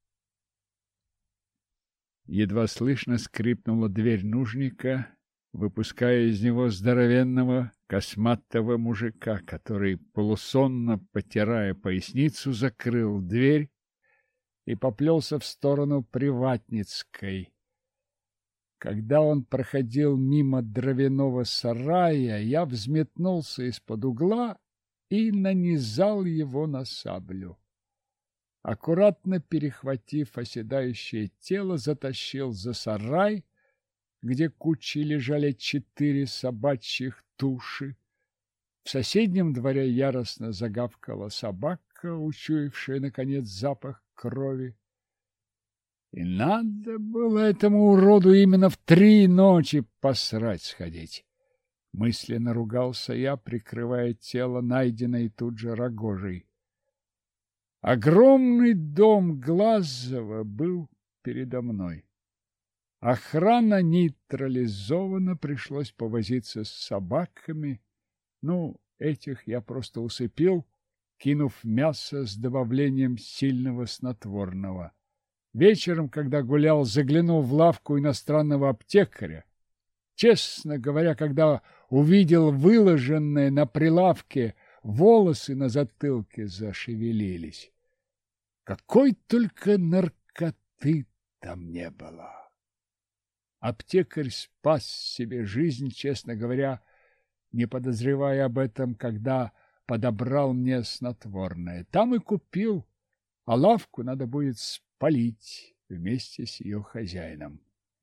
Едва слышно скрипнула дверь нужника, выпуская из него здоровенного косматого мужика, который, полусонно потирая поясницу, закрыл дверь и поплелся в сторону Приватницкой. Когда он проходил мимо дровяного сарая, я взметнулся из-под угла и нанизал его на саблю. Аккуратно перехватив оседающее тело, затащил за сарай, где кучей лежали четыре собачьих туши. В соседнем дворе яростно загавкала собака, учуявшая, наконец, запах крови. И надо было этому уроду именно в три ночи посрать сходить. Мысленно ругался я, прикрывая тело найденной тут же рогожей. Огромный дом Глазова был передо мной. Охрана нейтрализована, пришлось повозиться с собаками. Ну, этих я просто усыпил, кинув мясо с добавлением сильного снотворного. Вечером, когда гулял, заглянул в лавку иностранного аптекаря. Честно говоря, когда увидел выложенные на прилавке, волосы на затылке зашевелились. Какой только наркоты там не было! Аптекарь спас себе жизнь, честно говоря, не подозревая об этом, когда подобрал мне снотворное. Там и купил, а лавку надо будет спалить вместе с ее хозяином.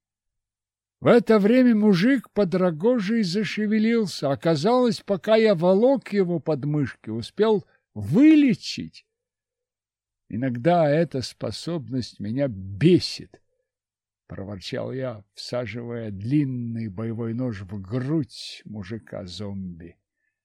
В это время мужик под рогожей зашевелился. Оказалось, пока я волок его под мышки, успел вылечить. Иногда эта способность меня бесит, — проворчал я, всаживая длинный боевой нож в грудь мужика-зомби.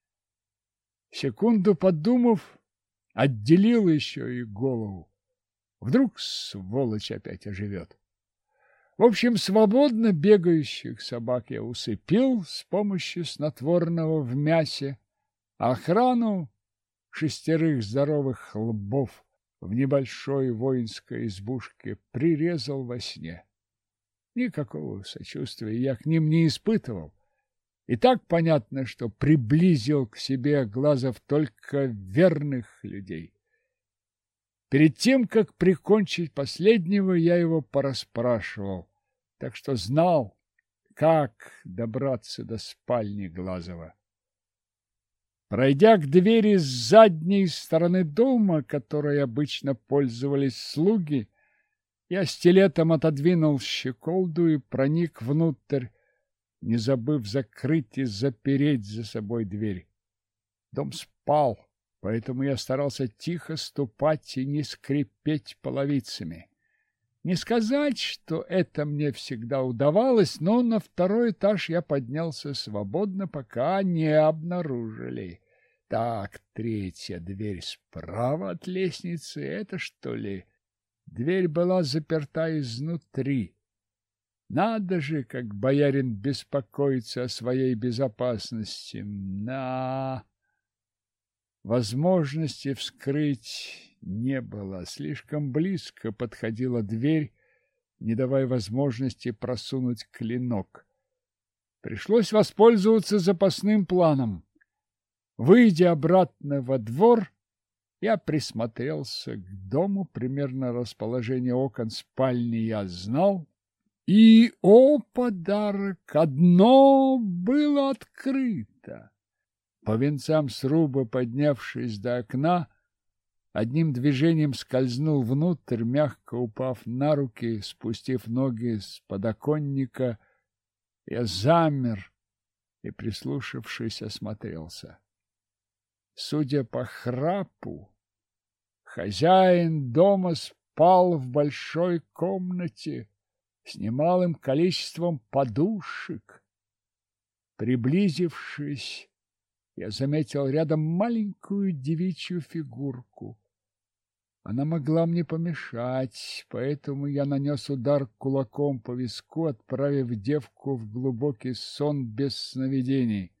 Секунду подумав, отделил еще и голову. Вдруг сволочь опять оживет. В общем, свободно бегающих собак я усыпил с помощью снотворного в мясе, а охрану шестерых здоровых лбов в небольшой воинской избушке прирезал во сне. Никакого сочувствия я к ним не испытывал. И так понятно, что приблизил к себе Глазов только верных людей. Перед тем, как прикончить последнего, я его порасспрашивал, так что знал, как добраться до спальни Глазова. Пройдя к двери с задней стороны дома, которой обычно пользовались слуги, я стилетом отодвинул щеколду и проник внутрь, не забыв закрыть и запереть за собой дверь. Дом спал, поэтому я старался тихо ступать и не скрипеть половицами. Не сказать, что это мне всегда удавалось, но на второй этаж я поднялся свободно, пока не обнаружили. Так, третья дверь справа от лестницы, это что ли? Дверь была заперта изнутри. Надо же, как боярин беспокоится о своей безопасности. На возможности вскрыть не было. Слишком близко подходила дверь, не давая возможности просунуть клинок. Пришлось воспользоваться запасным планом. Выйдя обратно во двор, я присмотрелся к дому, примерно расположение окон спальни я знал. И, о подарок, одно было открыто. По венцам сруба, поднявшись до окна, одним движением скользнул внутрь, мягко упав на руки, спустив ноги с подоконника. Я замер и, прислушавшись, осмотрелся. Судя по храпу, хозяин дома спал в большой комнате с немалым количеством подушек. Приблизившись, я заметил рядом маленькую девичью фигурку. Она могла мне помешать, поэтому я нанес удар кулаком по виску, отправив девку в глубокий сон без сновидений.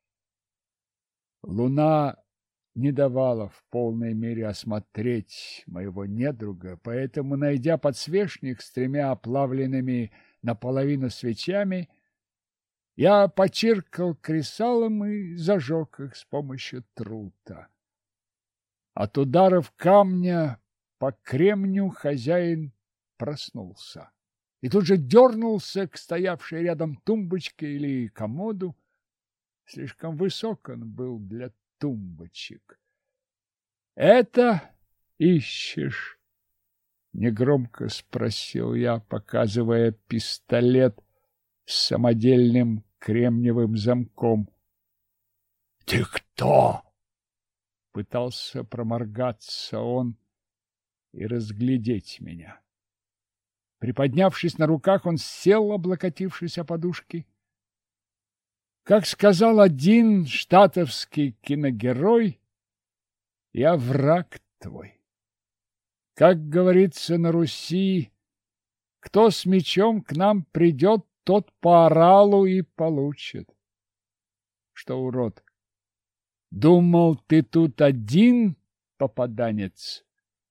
Луна не давала в полной мере осмотреть моего недруга, поэтому, найдя подсвечник с тремя оплавленными наполовину свечами, я почиркал кресалом и зажег их с помощью трута. От ударов камня по кремню хозяин проснулся и тут же дернулся к стоявшей рядом тумбочке или комоду. Слишком высок он был для тумбочек. — Это ищешь? — негромко спросил я, показывая пистолет с самодельным кремниевым замком. — Ты кто? — пытался проморгаться он и разглядеть меня. Приподнявшись на руках, он сел, облокотившись о подушки. Как сказал один штатовский киногерой, я враг твой. Как говорится на Руси, кто с мечом к нам придет, тот по оралу и получит. Что, урод, думал, ты тут один попаданец?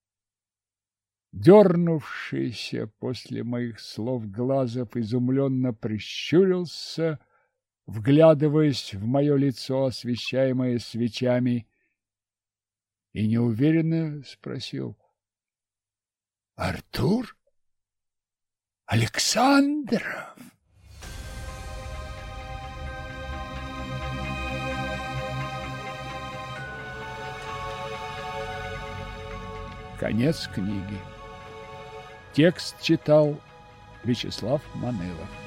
Дернувшийся после моих слов Глазов изумленно прищурился, вглядываясь в мое лицо, освещаемое свечами, и неуверенно спросил: — Артур Александров? Конец книги. Текст читал Вячеслав Манылов.